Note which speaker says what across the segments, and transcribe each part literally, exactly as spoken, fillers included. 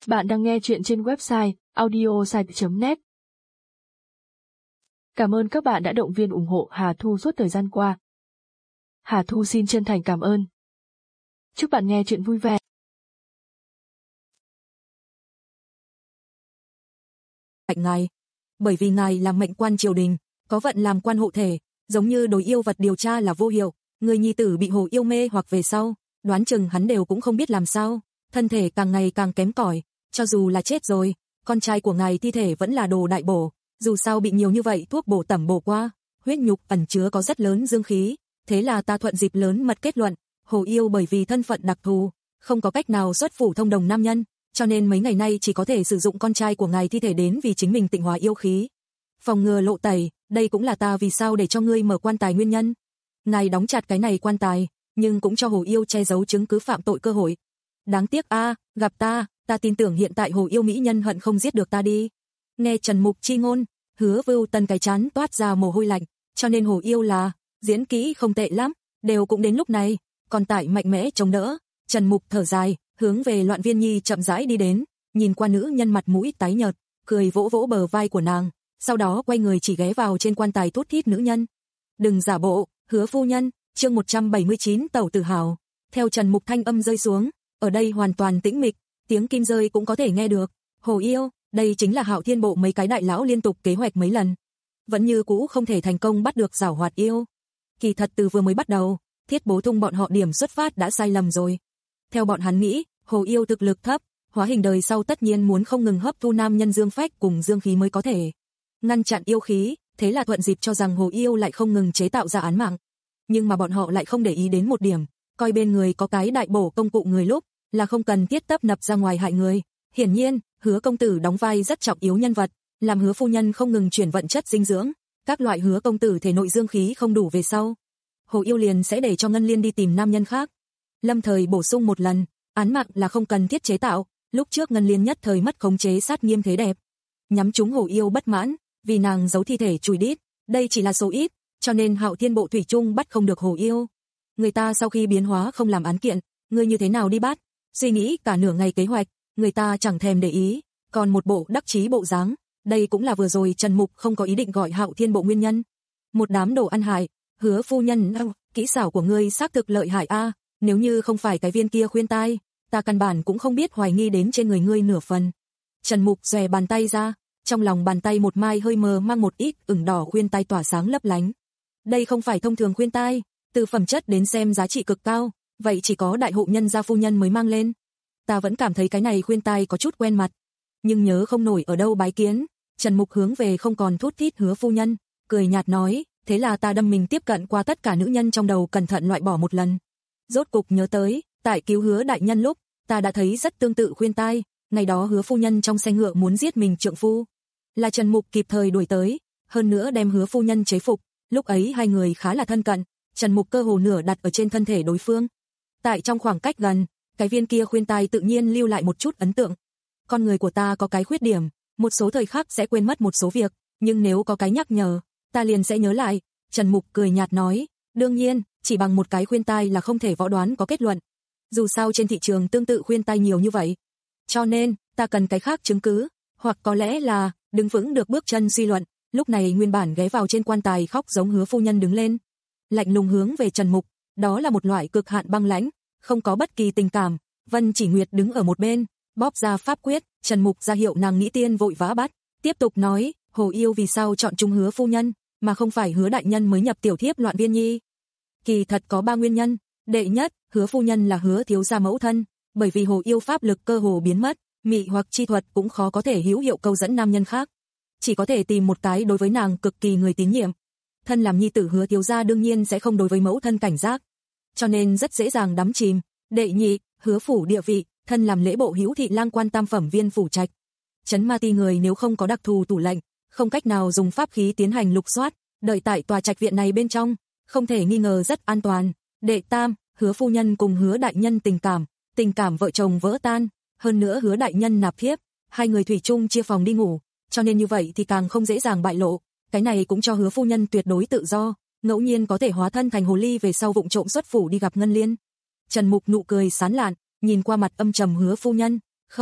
Speaker 1: Bạn đang nghe chuyện trên website audiosite chấm net. Cảm ơn các bạn đã động viên ủng hộ Hà Thu suốt thời gian qua. Hà Thu xin chân thành cảm ơn. Chúc bạn nghe chuyện vui vẻ.
Speaker 2: Ngài, bởi vì ngài là mệnh quan triều đình, có vận làm quan hộ thể, giống như đối yêu vật điều tra là vô hiệu, người nhi tử bị hồ yêu mê hoặc về sau, đoán chừng hắn đều cũng không biết làm sao, thân thể càng ngày càng kém cỏi, cho dù là chết rồi, con trai của ngài thi thể vẫn là đồ đại bổ, dù sao bị nhiều như vậy thuốc bổ tẩm bổ qua, huyết nhục ẩn chứa có rất lớn dương khí, thế là ta thuận dịp lớn mật kết luận, hồ yêu bởi vì thân phận đặc thù, không có cách nào xuất phủ thông đồng nam nhân, cho nên mấy ngày nay chỉ có thể sử dụng con trai của ngài thi thể đến vì chính mình tịnh hóa yêu khí. Phòng ngừa lộ tẩy, đây cũng là ta vì sao để cho ngươi mở quan tài nguyên nhân. Ngài đóng chặt cái này quan tài, nhưng cũng cho hồ yêu che giấu chứng cứ phạm tội cơ hội. Đáng tiếc a, gặp ta, ta tin tưởng hiện tại hồ yêu mỹ nhân hận không giết được ta đi. Nghe Trần Mục chi ngôn, Hứa Vưu Tân cái chán toát ra mồ hôi lạnh, cho nên hồ yêu là diễn kỹ không tệ lắm, đều cũng đến lúc này, còn tại mạnh mẽ chống đỡ. Trần Mục thở dài, hướng về Loạn Viên Nhi chậm rãi đi đến, nhìn qua nữ nhân mặt mũi tái nhợt, cười vỗ vỗ bờ vai của nàng, sau đó quay người chỉ ghé vào trên quan tài thút thít nữ nhân. Đừng giả bộ, Hứa phu nhân. Chương một trăm bảy mươi chín Tẩu Tử Hào. Theo Trần Mục thanh âm rơi xuống, ở đây hoàn toàn tĩnh mịch, tiếng kim rơi cũng có thể nghe được. Hồ yêu, đây chính là Hạo Thiên Bộ mấy cái đại lão liên tục kế hoạch mấy lần, vẫn như cũ không thể thành công bắt được giảo hoạt yêu. Kỳ thật từ vừa mới bắt đầu, Thiết Bố Thung bọn họ điểm xuất phát đã sai lầm rồi. Theo bọn hắn nghĩ, hồ yêu thực lực thấp, hóa hình đời sau tất nhiên muốn không ngừng hấp thu nam nhân dương phách cùng dương khí mới có thể ngăn chặn yêu khí, thế là thuận dịp cho rằng hồ yêu lại không ngừng chế tạo ra án mạng. Nhưng mà bọn họ lại không để ý đến một điểm, coi bên người có cái đại bổ công cụ người lúc, là không cần thiết tấp nập ra ngoài hại người. Hiển nhiên, Hứa công tử đóng vai rất trọng yếu nhân vật, làm Hứa phu nhân không ngừng chuyển vận chất dinh dưỡng, các loại Hứa công tử thể nội dương khí không đủ về sau, hồ yêu liền sẽ để cho Ngân Liên đi tìm nam nhân khác. Lâm thời bổ sung một lần, án mạng là không cần thiết chế tạo, lúc trước Ngân Liên nhất thời mất khống chế sát nghiêm thế đẹp, nhắm trúng hồ yêu bất mãn, vì nàng giấu thi thể chùi đít, đây chỉ là số ít, cho nên Hạo Thiên Bộ thủy chung bắt không được hồ yêu. Người ta sau khi biến hóa không làm án kiện, ngươi như thế nào đi bắt? Suy nghĩ cả nửa ngày kế hoạch, người ta chẳng thèm để ý, còn một bộ đắc chí bộ dáng, đây cũng là vừa rồi Trần Mục không có ý định gọi Hạo Thiên Bộ nguyên nhân. Một đám đồ ăn hại, Hứa phu nhân, kỹ xảo của ngươi xác thực lợi hại a, nếu như không phải cái viên kia khuyên tai, ta căn bản cũng không biết hoài nghi đến trên người ngươi nửa phần. Trần Mục xòe bàn tay ra, trong lòng bàn tay một mai hơi mờ mang một ít ửng đỏ khuyên tai tỏa sáng lấp lánh. Đây không phải thông thường khuyên tai, từ phẩm chất đến xem giá trị cực cao, vậy chỉ có đại hộ nhân gia phu nhân mới mang lên. Ta vẫn cảm thấy cái này khuyên tai có chút quen mặt, nhưng nhớ không nổi ở đâu bái kiến. Trần Mục hướng về không còn thút thít Hứa phu nhân, cười nhạt nói, thế là ta đâm mình tiếp cận qua tất cả nữ nhân trong đầu cẩn thận loại bỏ một lần. Rốt cục nhớ tới, tại cứu Hứa đại nhân lúc, ta đã thấy rất tương tự khuyên tai, ngày đó Hứa phu nhân trong xe ngựa muốn giết mình trượng phu, là Trần Mục kịp thời đuổi tới, hơn nữa đem Hứa phu nhân chế phục, lúc ấy hai người khá là thân cận, Trần Mục cơ hồ nửa đặt ở trên thân thể đối phương. Tại trong khoảng cách gần, cái viên kia khuyên tai tự nhiên lưu lại một chút ấn tượng. Con người của ta có cái khuyết điểm, một số thời khắc sẽ quên mất một số việc, nhưng nếu có cái nhắc nhở, ta liền sẽ nhớ lại. Trần Mục cười nhạt nói, đương nhiên, chỉ bằng một cái khuyên tai là không thể võ đoán có kết luận. Dù sao trên thị trường tương tự khuyên tai nhiều như vậy, cho nên ta cần cái khác chứng cứ, hoặc có lẽ là đứng vững được bước chân suy luận. Lúc này nguyên bản ghé vào trên quan tài khóc giống Hứa phu nhân đứng lên, lạnh lùng hướng về Trần Mục, đó là một loại cực hạn băng lãnh, không có bất kỳ tình cảm. Vân Chỉ Nguyệt đứng ở một bên, bóp ra pháp quyết, Trần Mục ra hiệu nàng nghĩ tiên vội vã bắt, tiếp tục nói, hồ yêu vì sao chọn chung Hứa phu nhân, mà không phải Hứa đại nhân mới nhập tiểu thiếp Loạn Viên Nhi. Kỳ thật có ba nguyên nhân, đệ nhất, Hứa phu nhân là Hứa thiếu gia mẫu thân, bởi vì hồ yêu pháp lực cơ hồ biến mất, mị hoặc chi thuật cũng khó có thể hữu hiệu câu dẫn nam nhân khác, chỉ có thể tìm một cái đối với nàng cực kỳ người tín nhiệm. Thân làm nhi tử Hứa thiếu gia đương nhiên sẽ không đối với mẫu thân cảnh giác, cho nên rất dễ dàng đắm chìm. Đệ nhị, Hứa phủ địa vị, thân làm lễ bộ hữu thị lang quan tam phẩm viên phủ trạch, trấn ma ti người nếu không có đặc thù tủ lệnh, không cách nào dùng pháp khí tiến hành lục soát, đợi tại tòa trạch viện này bên trong, không thể nghi ngờ rất an toàn. Đệ tam, Hứa phu nhân cùng Hứa đại nhân tình cảm, tình cảm vợ chồng vỡ tan, hơn nữa Hứa đại nhân nạp thiếp, hai người thủy chung chia phòng đi ngủ, cho nên như vậy thì càng không dễ dàng bại lộ. Cái này cũng cho Hứa phu nhân tuyệt đối tự do, ngẫu nhiên có thể hóa thân thành hồ ly về sau vụng trộm xuất phủ đi gặp Ngân Liên. Trần Mục nụ cười sán lạn, nhìn qua mặt âm trầm Hứa phu nhân, không,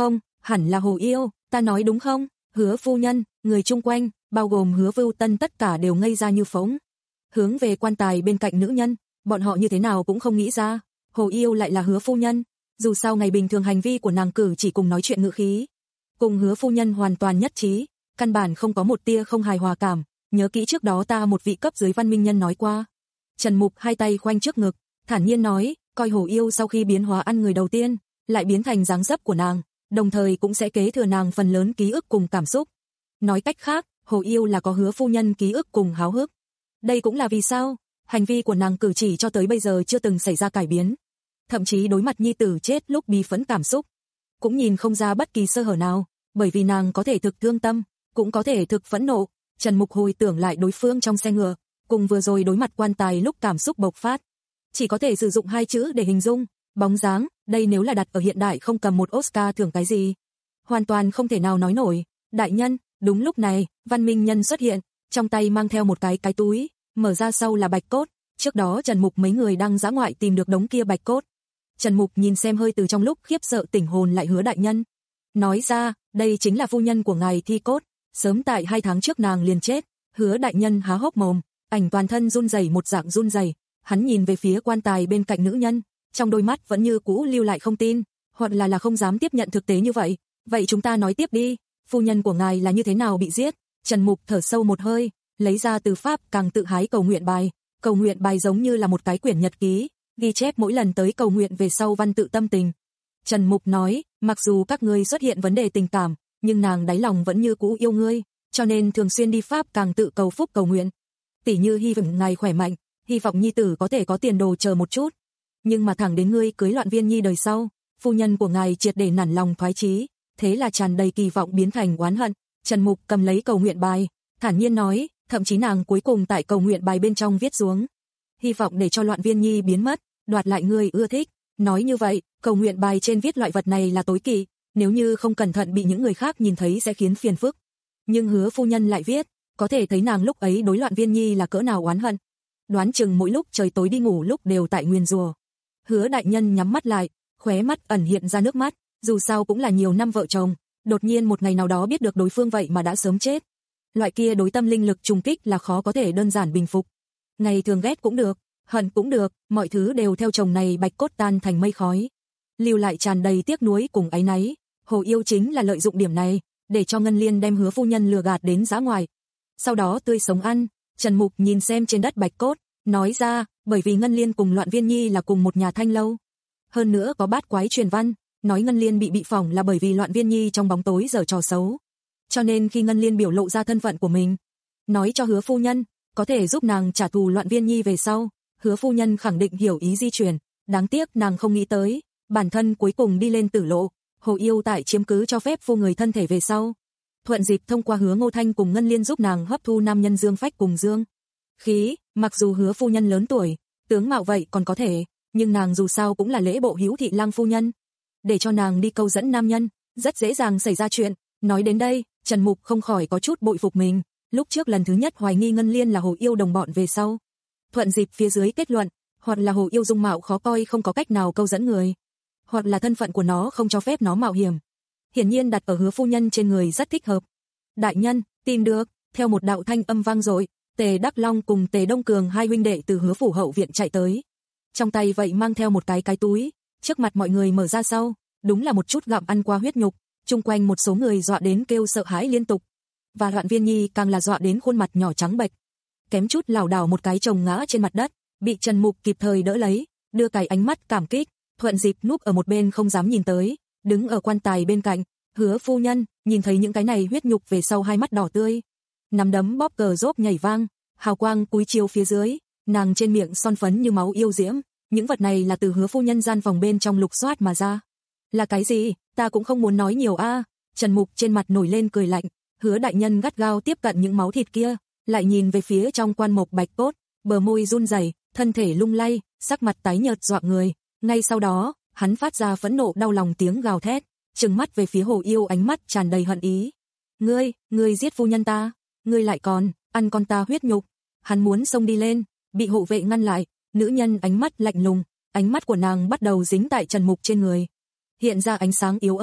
Speaker 2: hẳn là Hồ Yêu, ta nói đúng không? Hứa phu nhân, người chung quanh, bao gồm Hứa Vưu Tân tất cả đều ngây ra như phỗng. Hướng về quan tài bên cạnh nữ nhân, bọn họ như thế nào cũng không nghĩ ra, Hồ Yêu lại là Hứa phu nhân. Dù sao ngày bình thường hành vi của nàng cử chỉ cùng nói chuyện ngữ khí, cùng Hứa phu nhân hoàn toàn nhất trí, căn bản không có một tia không hài hòa cảm. Nhớ kỹ trước đó ta một vị cấp dưới văn minh nhân nói qua. Trần Mục hai tay khoanh trước ngực, thản nhiên nói, coi Hồ Yêu sau khi biến hóa ăn người đầu tiên, lại biến thành dáng dấp của nàng, đồng thời cũng sẽ kế thừa nàng phần lớn ký ức cùng cảm xúc. Nói cách khác, Hồ Yêu là có Hứa phu nhân ký ức cùng háo hức. Đây cũng là vì sao, hành vi của nàng cử chỉ cho tới bây giờ chưa từng xảy ra cải biến. Thậm chí đối mặt nhi tử chết lúc bi phẫn cảm xúc, cũng nhìn không ra bất kỳ sơ hở nào, bởi vì nàng có thể thực thương tâm, cũng có thể thực phẫn nộ. Trần Mục hồi tưởng lại đối phương trong xe ngựa, cùng vừa rồi đối mặt quan tài lúc cảm xúc bộc phát. Chỉ có thể sử dụng hai chữ để hình dung, bóng dáng, đây nếu là đặt ở hiện đại không cầm một Oscar thưởng cái gì. Hoàn toàn không thể nào nói nổi. Đại nhân, đúng lúc này, văn minh nhân xuất hiện, trong tay mang theo một cái cái túi, mở ra sau là bạch cốt. Trước đó Trần Mục mấy người đang dã ngoại tìm được đống kia bạch cốt. Trần Mục nhìn xem hơi từ trong lúc khiếp sợ tỉnh hồn lại Hứa đại nhân. Nói ra, đây chính là phu nhân của ngài thi cốt. Sớm tại hai tháng trước nàng liền chết. Hứa đại nhân há hốc mồm, ảnh toàn thân run rẩy một dạng run rẩy. Hắn nhìn về phía quan tài bên cạnh nữ nhân, trong đôi mắt vẫn như cũ lưu lại không tin, hoặc là là không dám tiếp nhận thực tế như vậy. Vậy chúng ta nói tiếp đi, phu nhân của ngài là như thế nào bị giết? Trần Mục thở sâu một hơi, lấy ra từ pháp càng tự hái cầu nguyện bài. Cầu nguyện bài giống như là một cái quyển nhật ký, ghi chép mỗi lần tới cầu nguyện về sau văn tự tâm tình. Trần Mục nói, mặc dù các ngươi xuất hiện vấn đề tình cảm, nhưng nàng đáy lòng vẫn như cũ yêu ngươi, cho nên thường xuyên đi pháp càng tự cầu phúc cầu nguyện. Tỷ như hy vọng ngài khỏe mạnh, hy vọng nhi tử có thể có tiền đồ chờ một chút. Nhưng mà thẳng đến ngươi cưới Loạn Viên Nhi đời sau, phu nhân của ngài triệt để nản lòng thoái chí, thế là tràn đầy kỳ vọng biến thành oán hận. Trần Mục cầm lấy cầu nguyện bài, thản nhiên nói, thậm chí nàng cuối cùng tại cầu nguyện bài bên trong viết xuống, hy vọng để cho Loạn Viên Nhi biến mất, đoạt lại người ưa thích. Nói như vậy, cầu nguyện bài trên viết loại vật này là tối kỵ, nếu như không cẩn thận bị những người khác nhìn thấy sẽ khiến phiền phức. Nhưng Hứa phu nhân lại viết, có thể thấy nàng lúc ấy đối Loạn Viên Nhi là cỡ nào oán hận. Đoán chừng mỗi lúc trời tối đi ngủ lúc đều tại nguyền rủa. Hứa đại nhân nhắm mắt lại, khóe mắt ẩn hiện ra nước mắt, dù sao cũng là nhiều năm vợ chồng, đột nhiên một ngày nào đó biết được đối phương vậy mà đã sớm chết. Loại kia đối tâm linh lực trùng kích là khó có thể đơn giản bình phục. Ngày thường ghét cũng được, hận cũng được, mọi thứ đều theo chồng này bạch cốt tan thành mây khói. Lưu lại tràn đầy tiếc nuối cùng áy náy. Hồ Yêu chính là lợi dụng điểm này, để cho Ngân Liên đem Hứa phu nhân lừa gạt đến dã ngoại. Sau đó tươi sống ăn. Trần Mục nhìn xem trên đất bạch cốt, nói ra, bởi vì Ngân Liên cùng Loạn Viên Nhi là cùng một nhà Thanh lâu. Hơn nữa có bát quái truyền văn, nói Ngân Liên bị bị phỏng là bởi vì Loạn Viên Nhi trong bóng tối giở trò xấu. Cho nên khi Ngân Liên biểu lộ ra thân phận của mình, nói cho Hứa phu nhân, có thể giúp nàng trả thù Loạn Viên Nhi về sau, Hứa phu nhân khẳng định hiểu ý di chuyển, đáng tiếc nàng không nghĩ tới, bản thân cuối cùng đi lên tử lộ. Hồ Yêu tại chiếm cứ cho phép phu người thân thể về sau, thuận dịp thông qua Hứa Ngô Thanh cùng Ngân Liên giúp nàng hấp thu nam nhân dương phách cùng dương khí. Mặc dù Hứa phu nhân lớn tuổi, tướng mạo vậy còn có thể, nhưng nàng dù sao cũng là lễ bộ hữu thị lang phu nhân, để cho nàng đi câu dẫn nam nhân, rất dễ dàng xảy ra chuyện. Nói đến đây, Trần Mục không khỏi có chút bội phục mình, lúc trước lần thứ nhất hoài nghi Ngân Liên là Hồ Yêu đồng bọn về sau, thuận dịp phía dưới kết luận, hoặc là Hồ Yêu dung mạo khó coi không có cách nào câu dẫn người, hoặc là thân phận của nó không cho phép nó mạo hiểm. Hiển nhiên đặt ở Hứa phu nhân trên người rất thích hợp. Đại nhân, tìm được. Theo một đạo thanh âm vang dội, Tề Đắc Long cùng Tề Đông Cường hai huynh đệ từ Hứa phủ hậu viện chạy tới. Trong tay vậy mang theo một cái cái túi, trước mặt mọi người mở ra sau, đúng là một chút gặm ăn qua huyết nhục, chung quanh một số người dọa đến kêu sợ hãi liên tục. Và Loạn Viên Nhi càng là dọa đến khuôn mặt nhỏ trắng bệch, kém chút lảo đảo một cái chồng ngã trên mặt đất, bị Trần Mục kịp thời đỡ lấy, đưa cái ánh mắt cảm kích, thuận dịp núp ở một bên không dám nhìn tới, đứng ở quan tài bên cạnh. Hứa phu nhân nhìn thấy những cái này huyết nhục về sau hai mắt đỏ tươi, nắm đấm bóp cờ rốp nhảy vang, hào quang cúi chiếu phía dưới, nàng trên miệng son phấn như máu yêu diễm, những vật này là từ Hứa phu nhân gian phòng bên trong lục soát mà ra. Là cái gì, ta cũng không muốn nói nhiều a. Trần Mục trên mặt nổi lên cười lạnh. Hứa đại nhân gắt gao tiếp cận những máu thịt kia, lại nhìn về phía trong quan mộc bạch cốt, bờ môi run rẩy, thân thể lung lay, sắc mặt tái nhợt dọa người. Ngay sau đó, hắn phát ra phẫn nộ đau lòng tiếng gào thét, trừng mắt về phía Hồ Yêu, ánh mắt tràn đầy hận ý. Ngươi, ngươi giết phu nhân ta, ngươi lại còn ăn con ta huyết nhục. Hắn muốn xông đi lên, bị hộ vệ ngăn lại. Nữ nhân ánh mắt lạnh lùng, ánh mắt của nàng bắt đầu dính tại Trần Mục trên người, hiện ra ánh sáng yếu ớt,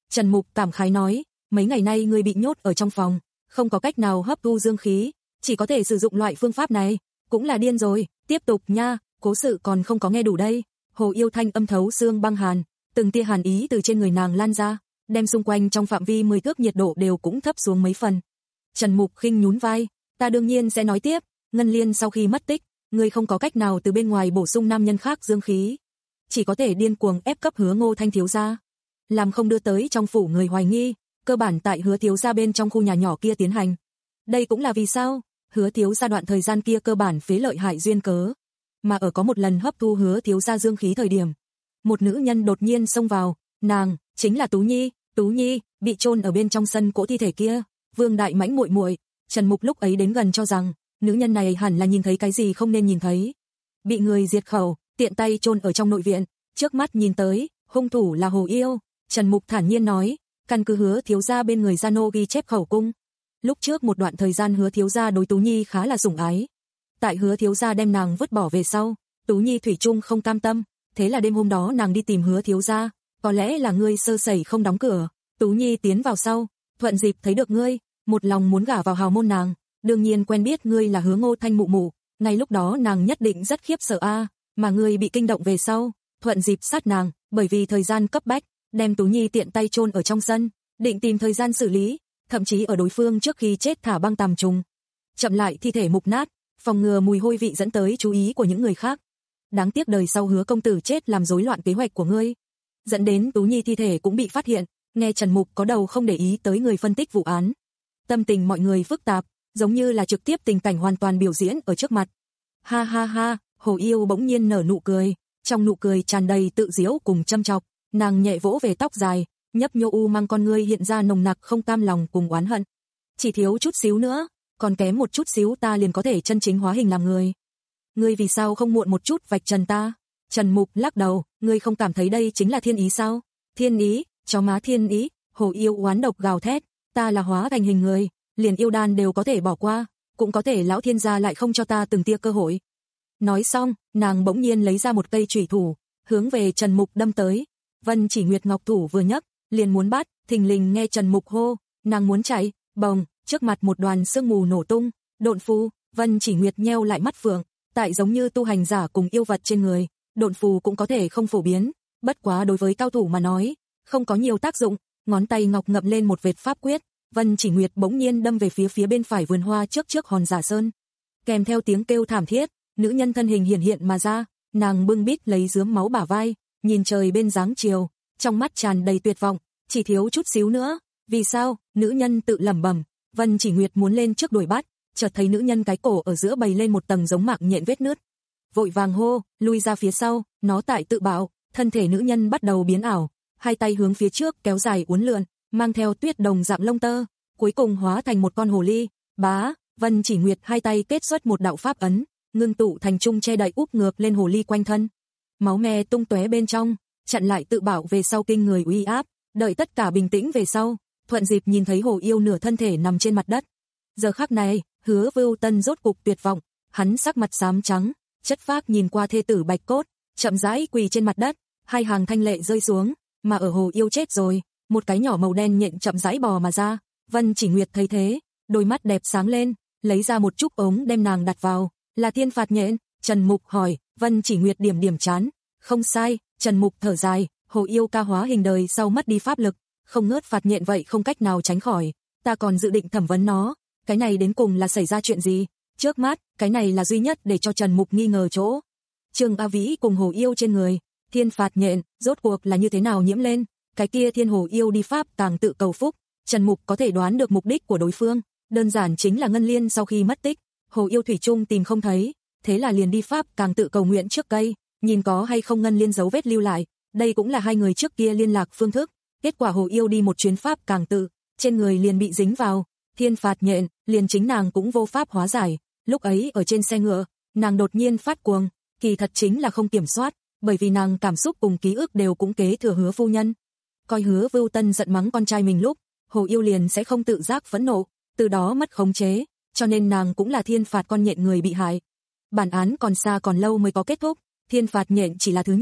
Speaker 2: Trần Mục cảm khái nói, mấy ngày nay ngươi bị nhốt ở trong phòng, không có cách nào hấp thu dương khí, chỉ có thể sử dụng loại phương pháp này, cũng là điên rồi, tiếp tục nha, cố sự còn không có nghe đủ đây. Hồ Yêu thanh âm thấu xương băng hàn, từng tia hàn ý từ trên người nàng lan ra, đem xung quanh trong phạm vi mười thước nhiệt độ đều cũng thấp xuống mấy phần. Trần Mục khinh nhún vai, ta đương nhiên sẽ nói tiếp, Ngân Liên sau khi mất tích, ngươi không có cách nào từ bên ngoài bổ sung nam nhân khác dương khí, chỉ có thể điên cuồng ép cấp Hứa Ngô Thanh thiếu gia, làm không đưa tới trong phủ người hoài nghi, cơ bản tại Hứa thiếu gia bên trong khu nhà nhỏ kia tiến hành. Đây cũng là vì sao Hứa thiếu gia đoạn thời gian kia cơ bản phế lợi hại duyên cớ, mà ở có một lần hấp thu Hứa thiếu gia dương khí thời điểm, một nữ nhân đột nhiên xông vào, nàng chính là Tú Nhi, Tú Nhi bị chôn ở bên trong sân cỗ thi thể kia, Vương Đại Mãnh muội muội. Trần Mục lúc ấy đến gần cho rằng nữ nhân này hẳn là nhìn thấy cái gì không nên nhìn thấy, bị người diệt khẩu, tiện tay chôn ở trong nội viện, trước mắt nhìn tới, hung thủ là Hồ Yêu. Trần Mục thản nhiên nói, căn cứ Hứa thiếu gia bên người gia nô ghi chép khẩu cung, lúc trước một đoạn thời gian Hứa thiếu gia đối Tú Nhi khá là sủng ái, tại Hứa thiếu gia đem nàng vứt bỏ về sau, Tú Nhi thủy chung không cam tâm, thế là đêm hôm đó nàng đi tìm Hứa thiếu gia, có lẽ là ngươi sơ sẩy không đóng cửa, Tú Nhi tiến vào sau, thuận dịp thấy được ngươi, một lòng muốn gả vào hào môn nàng, đương nhiên quen biết ngươi là Hứa Ngô Thanh mụ mụ, ngay lúc đó nàng nhất định rất khiếp sợ a, mà ngươi bị kinh động về sau, thuận dịp sát nàng, bởi vì thời gian cấp bách, đem Tú Nhi tiện tay chôn ở trong sân, định tìm thời gian xử lý, thậm chí ở đối phương trước khi chết thả băng tàm trùng, chậm lại thi thể mục nát, phòng ngừa mùi hôi vị dẫn tới chú ý của những người khác. Đáng tiếc đời sau Hứa công tử chết làm rối loạn kế hoạch của ngươi, dẫn đến Tú Nhi thi thể cũng bị phát hiện. Nghe Trần Mục có đầu không để ý tới người phân tích vụ án, tâm tình mọi người phức tạp, giống như là trực tiếp tình cảnh hoàn toàn biểu diễn ở trước mặt. Ha ha ha, Hồ Yêu bỗng nhiên nở nụ cười, trong nụ cười tràn đầy tự giễu cùng châm chọc, nàng nhẹ vỗ về tóc dài, nhấp nhô u mang con ngươi hiện ra nồng nặc không cam lòng cùng oán hận. Chỉ thiếu chút xíu nữa, còn kém một chút xíu ta liền có thể chân chính hóa hình làm người. Ngươi vì sao không muộn một chút vạch trần ta? Trần Mục lắc đầu, ngươi không cảm thấy đây chính là thiên ý sao? Thiên ý? Chó má thiên ý. Hồ Yêu oán độc gào thét, ta là hóa thành hình người, liền yêu đan đều có thể bỏ qua, cũng có thể lão thiên gia lại không cho ta từng tia cơ hội. Nói xong, nàng bỗng nhiên lấy ra một cây chủy thủ, hướng về Trần Mục đâm tới. Vân Chỉ Nguyệt ngọc thủ vừa nhấc, liền muốn bắt, thình lình nghe Trần Mục hô, nàng muốn chạy, bồng, trước mặt một đoàn sương mù nổ tung, độn phù. Vân Chỉ Nguyệt nheo lại mắt phượng, tại giống như tu hành giả cùng yêu vật trên người, độn phù cũng có thể không phổ biến, bất quá đối với cao thủ mà nói, không có nhiều tác dụng. Ngón tay ngọc ngậm lên một vệt pháp quyết, Vân Chỉ Nguyệt bỗng nhiên đâm về phía phía bên phải vườn hoa trước trước hòn giả sơn. Kèm theo tiếng kêu thảm thiết, nữ nhân thân hình hiển hiện mà ra, nàng bưng bít lấy rướm máu bả vai, nhìn trời bên dáng chiều, trong mắt tràn đầy tuyệt vọng, chỉ thiếu chút xíu nữa. Vì sao? Nữ nhân tự lẩm bẩm. Vân Chỉ Nguyệt muốn lên trước đuổi bắt, chợt thấy nữ nhân cái cổ ở giữa bày lên một tầng giống mạng nhện vết nứt. Vội vàng hô, lui ra phía sau, nó tại tự bạo, thân thể nữ nhân bắt đầu biến ảo, hai tay hướng phía trước kéo dài uốn lượn, mang theo tuyết đồng dạng lông tơ, cuối cùng hóa thành một con hồ ly. Bá, Vân Chỉ Nguyệt hai tay kết xuất một đạo pháp ấn, ngưng tụ thành trung che đậy úp ngược lên hồ ly quanh thân. Máu me tung tóe bên trong, chặn lại tự bảo về sau kinh người uy áp, đợi tất cả bình tĩnh về sau, thuận dịp nhìn thấy Hồ Yêu nửa thân thể nằm trên mặt đất. Giờ khắc này, Hứa Vưu Tân rốt cục tuyệt vọng, hắn sắc mặt xám trắng, chất phác nhìn qua thê tử Bạch Cốt, chậm rãi quỳ trên mặt đất, hai hàng thanh lệ rơi xuống, mà ở Hồ Yêu chết rồi, một cái nhỏ màu đen nhện chậm rãi bò mà ra. Vân Chỉ Nguyệt thấy thế, đôi mắt đẹp sáng lên, lấy ra một chút ống đem nàng đặt vào, là thiên phạt nhện. Trần Mục hỏi, Vân Chỉ Nguyệt điểm điểm chán, không sai. Trần Mục thở dài, Hồ Yêu ca hóa hình đời sau mất đi pháp lực, không ngớt phạt nhện vậy không cách nào tránh khỏi, ta còn dự định thẩm vấn nó, cái này đến cùng là xảy ra chuyện gì? Trước mắt, cái này là duy nhất để cho Trần Mục nghi ngờ chỗ. Trương A Vĩ cùng Hồ Yêu trên người, thiên phạt nhện, rốt cuộc là như thế nào nhiễm lên? Cái kia thiên Hồ Yêu đi pháp tàng tự cầu phúc, Trần Mục có thể đoán được mục đích của đối phương, đơn giản chính là Ngân Liên sau khi mất tích, Hồ Yêu thủy chung tìm không thấy, thế là liền đi pháp càng tự cầu nguyện trước cây, nhìn có hay không Ngân Liên dấu vết lưu lại, đây cũng là hai người trước kia liên lạc phương thức. Kết quả Hồ Yêu đi một chuyến pháp càng tự, trên người liền bị dính vào thiên phạt nhện, liền chính nàng cũng vô pháp hóa giải. Lúc ấy ở trên xe ngựa, nàng đột nhiên phát cuồng, kỳ thật chính là không kiểm soát, bởi vì nàng cảm xúc cùng ký ức đều cũng kế thừa Hứa phu nhân. Coi Hứa Vưu Tân giận mắng con trai mình lúc, Hồ Yêu liền sẽ không tự giác phẫn nộ, từ đó mất khống chế, cho nên nàng cũng là thiên phạt con nhện người bị hại. Bản án còn xa còn lâu mới có kết thúc, thiên phạt nhện chỉ là thứ nhất,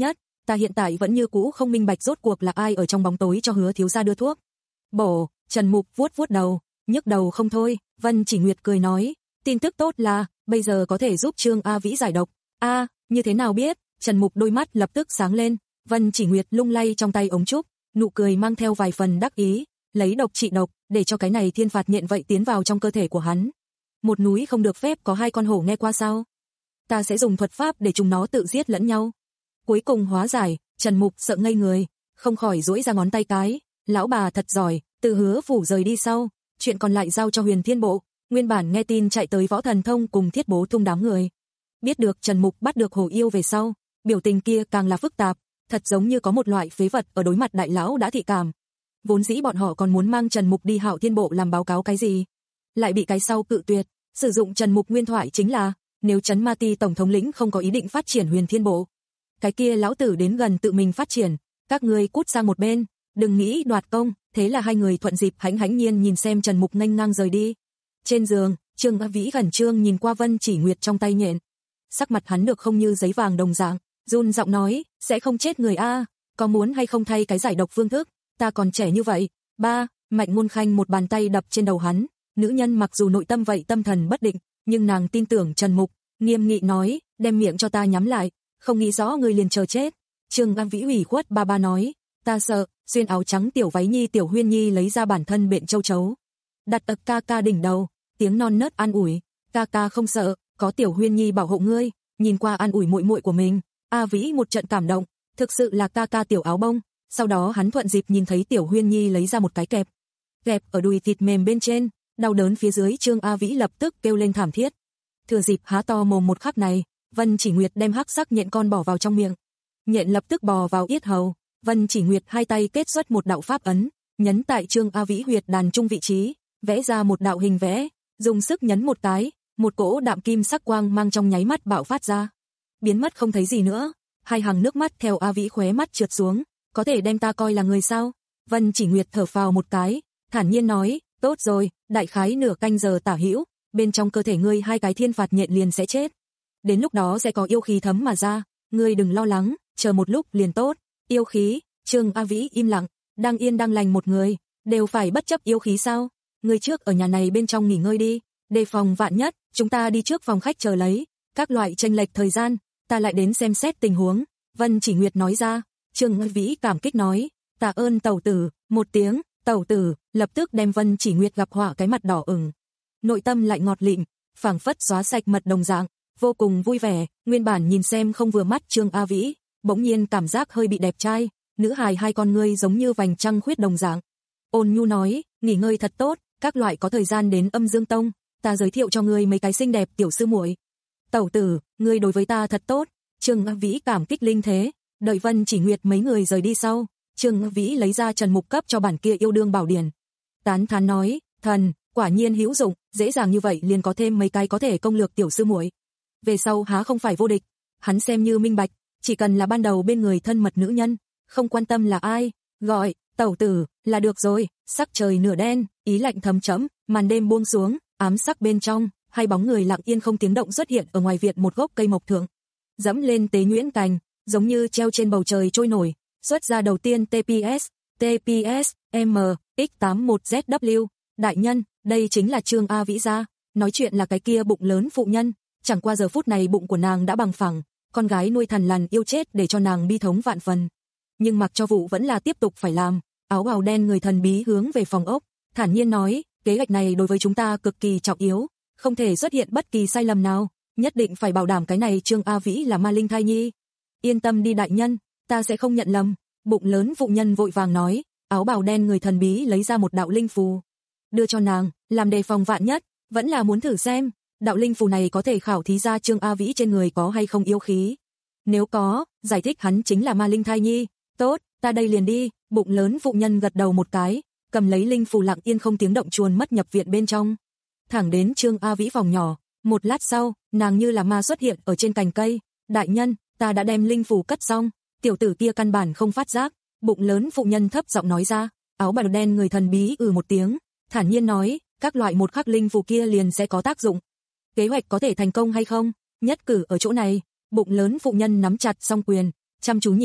Speaker 2: ta hiện tại vẫn như cũ không minh bạch rốt cuộc là ai ở trong bóng tối cho Hứa thiếu gia đưa thuốc. Bổ, Trần Mục vuốt vuốt đầu, nhức đầu không thôi. Vân Chỉ Nguyệt cười nói, tin tức tốt là bây giờ có thể giúp Trương A Vĩ giải độc. A, như thế nào biết? Trần Mục đôi mắt lập tức sáng lên. Vân Chỉ Nguyệt lung lay trong tay ống trúc, nụ cười mang theo vài phần đắc ý, lấy độc trị độc, để cho cái này thiên phạt nhện vậy tiến vào trong cơ thể của hắn. Một núi không được phép có hai con hổ, nghe qua sao? Ta sẽ dùng thuật pháp để chúng nó tự giết lẫn nhau. Cuối cùng hóa giải. Trần Mục sợ ngây người, không khỏi duỗi ra ngón tay cái, lão bà thật giỏi. Từ Hứa phủ rời đi sau, chuyện còn lại giao cho Huyền Thiên Bộ. Nguyên bản nghe tin chạy tới Võ Thần Thông cùng Thiết Bố Thung đám người, biết được Trần Mục bắt được hổ yêu về sau, biểu tình kia càng là phức tạp, thật giống như có một loại phế vật ở đối mặt đại lão đã thị cảm. Vốn dĩ bọn họ còn muốn mang Trần Mục đi Hạo Thiên Bộ làm báo cáo cái gì, lại bị cái sau cự tuyệt. Sử dụng Trần Mục nguyên thoại chính là, nếu Trấn Ma Ti tổng thống lĩnh không có ý định phát triển Huyền Thiên Bộ, cái kia lão tử đến gần tự mình phát triển, các ngươi cút sang một bên, đừng nghĩ đoạt công. Thế là hai người thuận dịp hãnh hãnh nhiên nhìn xem Trần Mục nghênh ngang rời đi. Trên giường, Trương A Vĩ khẩn trương nhìn qua Vân Chỉ Nguyệt trong tay nhện, sắc mặt hắn được không như giấy vàng đồng dạng, run giọng nói, sẽ không chết người a, có muốn hay không thay cái giải độc phương thức, ta còn trẻ như vậy. Ba, Mạnh Ngôn Khanh một bàn tay đập trên đầu hắn, nữ nhân mặc dù nội tâm vậy tâm thần bất định, nhưng nàng tin tưởng Trần Mục, nghiêm nghị nói, đem miệng cho ta nhắm lại, không nghĩ rõ người liền chờ chết. Trương A Vĩ ủy khuất ba ba nói, ta sợ. Xuyên áo trắng tiểu váy nhi Tiểu Huyên Nhi lấy ra bản thân bện châu chấu, đặt ở ca ca đỉnh đầu, tiếng non nớt an ủi, ca ca không sợ, có Tiểu Huyên Nhi bảo hộ ngươi. Nhìn qua an ủi muội muội của mình, A Vĩ một trận cảm động, thực sự là ca ca tiểu áo bông. Sau đó hắn thuận dịp nhìn thấy Tiểu Huyên Nhi lấy ra một cái kẹp, kẹp ở đùi thịt mềm bên trên, đau đớn phía dưới. Trương A Vĩ lập tức kêu lên thảm thiết. Thừa dịp há to mồm một khắc này, Vân Chỉ Nguyệt đem hắc sắc nhện con bỏ vào trong miệng, nhện lập tức bò vào yết hầu. Vân Chỉ Nguyệt hai tay kết xuất một đạo pháp ấn, nhấn tại Trương A Vĩ huyệt đàn trung vị trí, vẽ ra một đạo hình vẽ, dùng sức nhấn một cái, một cỗ đạm kim sắc quang mang trong nháy mắt bạo phát ra, biến mất không thấy gì nữa. Hai hàng nước mắt theo A Vĩ khóe mắt trượt xuống, có thể đem ta coi là người sao? Vân Chỉ Nguyệt thở phào một cái, thản nhiên nói, tốt rồi, đại khái nửa canh giờ tả hữu, bên trong cơ thể ngươi hai cái thiên phạt nhện liền sẽ chết. Đến lúc đó sẽ có yêu khí thấm mà ra, ngươi đừng lo lắng, chờ một lúc liền tốt. Yêu khí? Trương A Vĩ im lặng, đang yên đang lành một người, đều phải bất chấp yêu khí sao? Ngươi trước ở nhà này bên trong nghỉ ngơi đi, đề phòng vạn nhất, chúng ta đi trước phòng khách chờ lấy, các loại chênh lệch thời gian, ta lại đến xem xét tình huống. Vân Chỉ Nguyệt nói ra. Trương A Vĩ cảm kích nói, tạ ơn tẩu tử. Một tiếng, tẩu tử, lập tức đem Vân Chỉ Nguyệt gặp họa cái mặt đỏ ửng, nội tâm lại ngọt lịm, phảng phất xóa sạch mật đồng dạng, vô cùng vui vẻ. Nguyên bản nhìn xem không vừa mắt Trương A Vĩ, bỗng nhiên cảm giác hơi bị đẹp trai, nữ hài hai con ngươi giống như vành trăng khuyết đồng dạng. Ôn nhu nói, nghỉ ngơi thật tốt, các loại có thời gian đến Âm Dương Tông, ta giới thiệu cho ngươi mấy cái xinh đẹp tiểu sư muội. Tẩu tử, ngươi đối với ta thật tốt. Trương A Vĩ cảm kích linh thế. Đợi Vân Chỉ Nguyệt mấy người rời đi sau, Trương A Vĩ lấy ra Trần Mục cấp cho bản kia yêu đương bảo điển, tán thán nói, thần, quả nhiên hữu dụng, dễ dàng như vậy liền có thêm mấy cái có thể công lược tiểu sư muội, về sau há không phải vô địch. Hắn xem như minh bạch, chỉ cần là ban đầu bên người thân mật nữ nhân, không quan tâm là ai, gọi tẩu tử là được rồi. Sắc trời nửa đen, ý lạnh thấm chẫm, màn đêm buông xuống, ám sắc bên trong, hai bóng người lặng yên không tiếng động xuất hiện ở ngoài viện một gốc cây mộc thượng, dẫm lên tế nhuyễn cành, giống như treo trên bầu trời trôi nổi. Xuất ra đầu tiên tê pê ét, tê pê ét, M, X tám mươi mốt Z W, đại nhân, đây chính là Trương A Vĩ gia. Nói chuyện là cái kia bụng lớn phụ nhân, chẳng qua giờ phút này bụng của nàng đã bằng phẳng, con gái nuôi thằn lằn yêu chết để cho nàng bi thống vạn phần. Nhưng mặc cho vụ vẫn là tiếp tục phải làm. Áo bào đen người thần bí hướng về phòng ốc, thản nhiên nói, kế hoạch này đối với chúng ta cực kỳ trọng yếu, không thể xuất hiện bất kỳ sai lầm nào, nhất định phải bảo đảm cái này Trương A Vĩ là ma linh thai nhi. Yên tâm đi đại nhân, ta sẽ không nhận lầm. Bụng lớn phụ nhân vội vàng nói. Áo bào đen người thần bí lấy ra một đạo linh phù, đưa cho nàng, làm đề phòng vạn nhất, vẫn là muốn thử xem, đạo linh phù này có thể khảo thí ra Trương A Vĩ trên người có hay không yêu khí. Nếu có, giải thích hắn chính là ma linh thai nhi. Tốt, ta đây liền đi. Bụng lớn phụ nhân gật đầu một cái, cầm lấy linh phù lặng yên không tiếng động chuồn mất nhập viện bên trong, thẳng đến Trương A Vĩ phòng nhỏ. Một lát sau, nàng như là ma xuất hiện ở trên cành cây. Đại nhân, ta đã đem linh phù cất xong, tiểu tử kia căn bản không phát giác. Bụng lớn phụ nhân thấp giọng nói ra. Áo bào đen người thần bí ừ một tiếng, thản nhiên nói, các loại một khắc linh phù kia liền sẽ có tác dụng. Kế hoạch có thể thành công hay không, nhất cử ở chỗ này. Bụng lớn phụ nhân nắm chặt song quyền, chăm chú nhìn,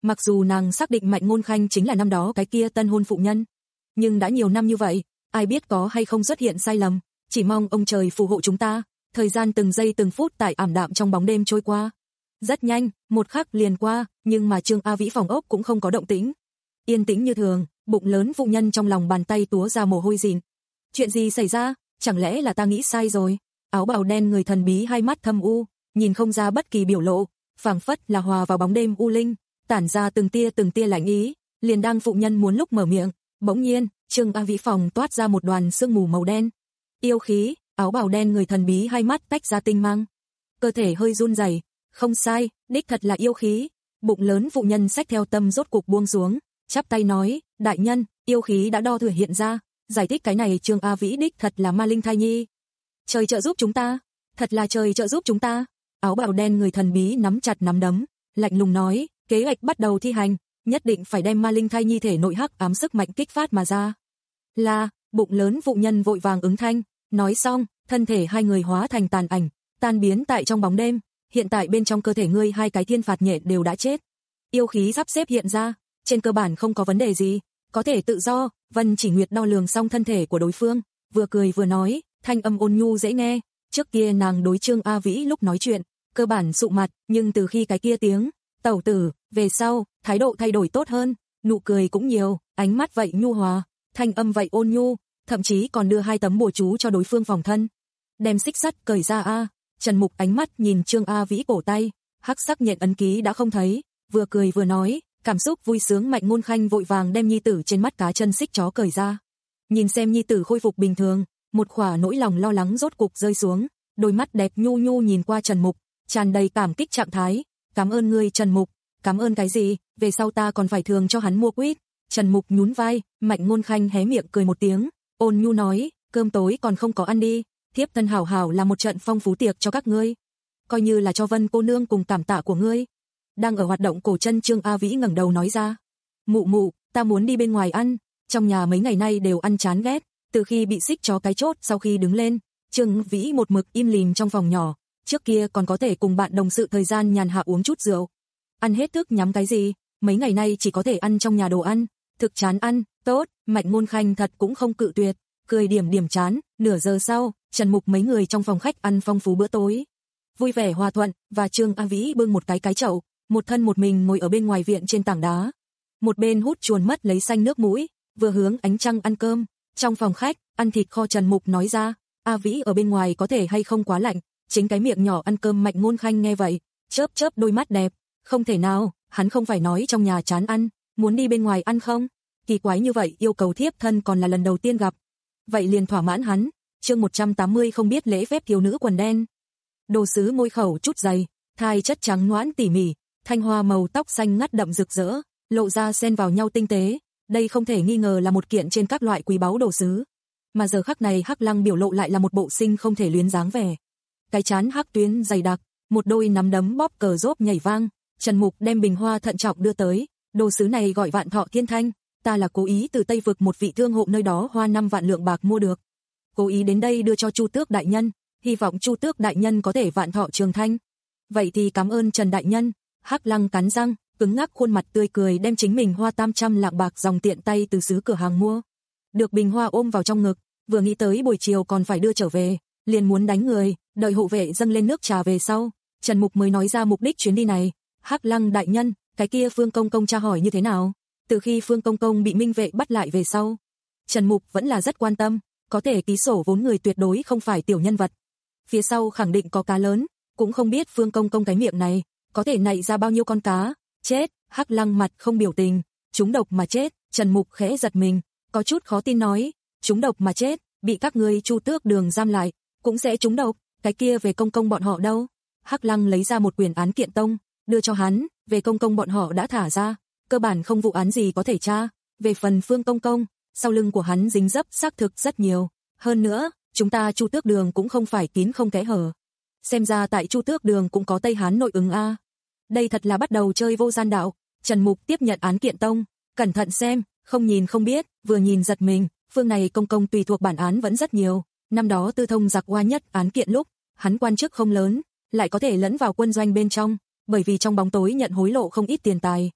Speaker 2: Mặc dù nàng xác định Mạnh Ngôn Khanh chính là năm đó cái kia tân hôn phụ nhân, nhưng đã nhiều năm như vậy, ai biết có hay không xuất hiện sai lầm, chỉ mong ông trời phù hộ chúng ta. Thời gian từng giây từng phút tại ảm đạm trong bóng đêm trôi qua. Rất nhanh, một khắc liền qua, nhưng mà Trương A Vĩ phòng ốc cũng không có động tĩnh. Yên tĩnh như thường, bụng lớn phụ nhân trong lòng bàn tay túa ra mồ hôi dịn. Chuyện gì xảy ra, chẳng lẽ là ta nghĩ sai rồi? Áo bào đen người thần bí hai mắt thâm u, nhìn không ra bất kỳ biểu lộ, phảng phất là hòa vào bóng đêm u linh, tản ra từng tia từng tia lạnh ý, liền đang phụ nhân muốn lúc mở miệng, bỗng nhiên, Trương A Vĩ phòng toát ra một đoàn sương mù màu đen. Yêu khí, áo bào đen người thần bí hai mắt tách ra tinh mang. Cơ thể hơi run rẩy, không sai, đích thật là yêu khí. Bụng lớn phụ nhân xách theo tâm rốt cục buông xuống, chắp tay nói, đại nhân, yêu khí đã đo thử hiện ra, giải thích cái này Trương A Vĩ đích thật là ma linh thai nhi. Trời trợ giúp chúng ta, thật là trời trợ giúp chúng ta. Áo bào đen người thần bí nắm chặt nắm đấm, lạnh lùng nói, kế hoạch bắt đầu thi hành, nhất định phải đem ma linh thai nhi thể nội hắc ám sức mạnh kích phát mà ra. Là, bụng lớn phụ nhân vội vàng ứng thanh, nói xong, thân thể hai người hóa thành tàn ảnh, tan biến tại trong bóng đêm. Hiện tại bên trong cơ thể ngươi hai cái thiên phạt nhện đều đã chết. Yêu khí sắp xếp hiện ra, trên cơ bản không có vấn đề gì, có thể tự do. Vân Chỉ Nguyệt đo lường xong thân thể của đối phương, vừa cười vừa nói, thanh âm ôn nhu dễ nghe. Trước kia nàng đối Trương A Vĩ lúc nói chuyện, cơ bản sụ mặt, nhưng từ khi cái kia tiếng tẩu tử, về sau, thái độ thay đổi tốt hơn, nụ cười cũng nhiều, ánh mắt vậy nhu hòa, thanh âm vậy ôn nhu, thậm chí còn đưa hai tấm bùa chú cho đối phương phòng thân. Đem xích sắt cởi ra a. Trần Mục ánh mắt nhìn Trương A Vĩ cổ tay, hắc sắc nhện ấn ký đã không thấy, vừa cười vừa nói, cảm xúc vui sướng. Mạnh Ngôn Khanh vội vàng đem nhi tử trên mắt cá chân xích chó cởi ra. Nhìn xem nhi tử khôi phục bình thường, một khỏa nỗi lòng lo lắng rốt cục rơi xuống, đôi mắt đẹp nhu nhu nhìn qua Trần Mục, tràn đầy cảm kích trạng thái, cảm ơn ngươi Trần Mục. Cảm ơn cái gì, về sau ta còn phải thường cho hắn mua quýt. Trần Mục nhún vai, Mạnh Ngôn Khanh hé miệng cười một tiếng, ôn nhu nói, cơm tối còn không có ăn đi, thiếp thân hảo hảo làm một trận phong phú tiệc cho các ngươi, coi như là cho Vân cô nương cùng cảm tạ của ngươi. Đang ở hoạt động cổ chân Trương A Vĩ ngẩng đầu nói ra, mụ mụ, ta muốn đi bên ngoài ăn, trong nhà mấy ngày nay đều ăn chán ghét, từ khi bị xích chó cái chốt. Sau khi đứng lên, Trương Vĩ một mực im lìm trong phòng nhỏ, trước kia còn có thể cùng bạn đồng sự thời gian nhàn hạ uống chút rượu. Ăn hết thức nhắm cái gì, mấy ngày nay chỉ có thể ăn trong nhà đồ ăn, thực chán ăn. Tốt, Mạnh Ngôn Khanh thật cũng không cự tuyệt, cười điểm điểm chán. Nửa giờ sau, Trần Mục mấy người trong phòng khách ăn phong phú bữa tối, vui vẻ hòa thuận, và Trương A Vĩ bưng một cái cái chậu, một thân một mình ngồi ở bên ngoài viện trên tảng đá, một bên hút chuồn mất lấy xanh nước mũi, vừa hướng ánh trăng ăn cơm. Trong phòng khách, ăn thịt kho. Trần Mục nói ra, A Vĩ ở bên ngoài có thể hay không quá lạnh, chính cái miệng nhỏ ăn cơm. Mạnh Ngôn Khanh nghe vậy, chớp chớp đôi mắt đẹp, không thể nào, hắn không phải nói trong nhà chán ăn, muốn đi bên ngoài ăn không? Kỳ quái như vậy yêu cầu thiếp thân còn là lần đầu tiên gặp. Vậy liền thỏa mãn hắn. Chương một trăm tám mươi không biết lễ phép thiếu nữ quần đen. Đồ sứ môi khẩu chút dày, thai chất trắng ngoãn tỉ mỉ, thanh hoa màu tóc xanh ngắt đậm rực rỡ, lộ ra xen vào nhau tinh tế. Đây không thể nghi ngờ là một kiện trên các loại quý báu đồ sứ. Mà giờ khắc này Hắc Lăng biểu lộ lại là một bộ sinh không thể luyến dáng vẻ. Cái chán hắc tuyến dày đặc, một đôi nắm đấm bóp cờ rốp nhảy vang. Trần Mục đem bình hoa thận trọng đưa tới, đồ sứ này gọi Vạn Thọ Thiên Thanh, ta là cố ý từ Tây vực một vị thương hộ nơi đó hoa năm vạn lượng bạc mua được. Cố ý đến đây đưa cho Chu Tước đại nhân, hy vọng Chu Tước đại nhân có thể vạn thọ trường thanh. Vậy thì cảm ơn Trần đại nhân. Hắc Lăng cắn răng, cứng ngắc khuôn mặt tươi cười đem chính mình hoa tam trăm lạng bạc dòng tiện tay từ xứ cửa hàng mua. Được bình hoa ôm vào trong ngực, vừa nghĩ tới buổi chiều còn phải đưa trở về, liền muốn đánh người. Đợi hộ vệ dâng lên nước trà về sau, Trần Mục mới nói ra mục đích chuyến đi này. Hắc Lăng đại nhân, cái kia Phương Công Công tra hỏi như thế nào? Từ khi Phương Công Công bị Minh vệ bắt lại về sau, Trần Mục vẫn là rất quan tâm, có thể ký sổ vốn người tuyệt đối không phải tiểu nhân vật. Phía sau khẳng định có cá lớn, cũng không biết Phương Công Công cái miệng này có thể nảy ra bao nhiêu con cá. Chết, Hắc Lăng mặt không biểu tình, trúng độc mà chết. Trần Mục khẽ giật mình, có chút khó tin nói, trúng độc mà chết, bị các ngươi Chu Tước đường giam lại, cũng sẽ trúng độc, cái kia về Công Công bọn họ đâu? Hắc Lăng lấy ra một quyển án kiện tông, đưa cho hắn, về Công Công bọn họ đã thả ra, cơ bản không vụ án gì có thể tra. Về phần Phương Công Công, sau lưng của hắn dính dấp xác thực rất nhiều, hơn nữa, chúng ta Chu Tước đường cũng không phải kín không kẽ hở. Xem ra tại Chu Tước đường cũng có Tây Hán nội ứng a. Đây thật là bắt đầu chơi vô gian đạo. Trần Mục tiếp nhận án kiện tông, cẩn thận xem, không nhìn không biết, vừa nhìn giật mình. Phương này Công Công tùy thuộc bản án vẫn rất nhiều. Năm đó tư thông giặc oa nhất án kiện lúc, hắn quan chức không lớn, lại có thể lẫn vào quân doanh bên trong, bởi vì trong bóng tối nhận hối lộ không ít tiền tài.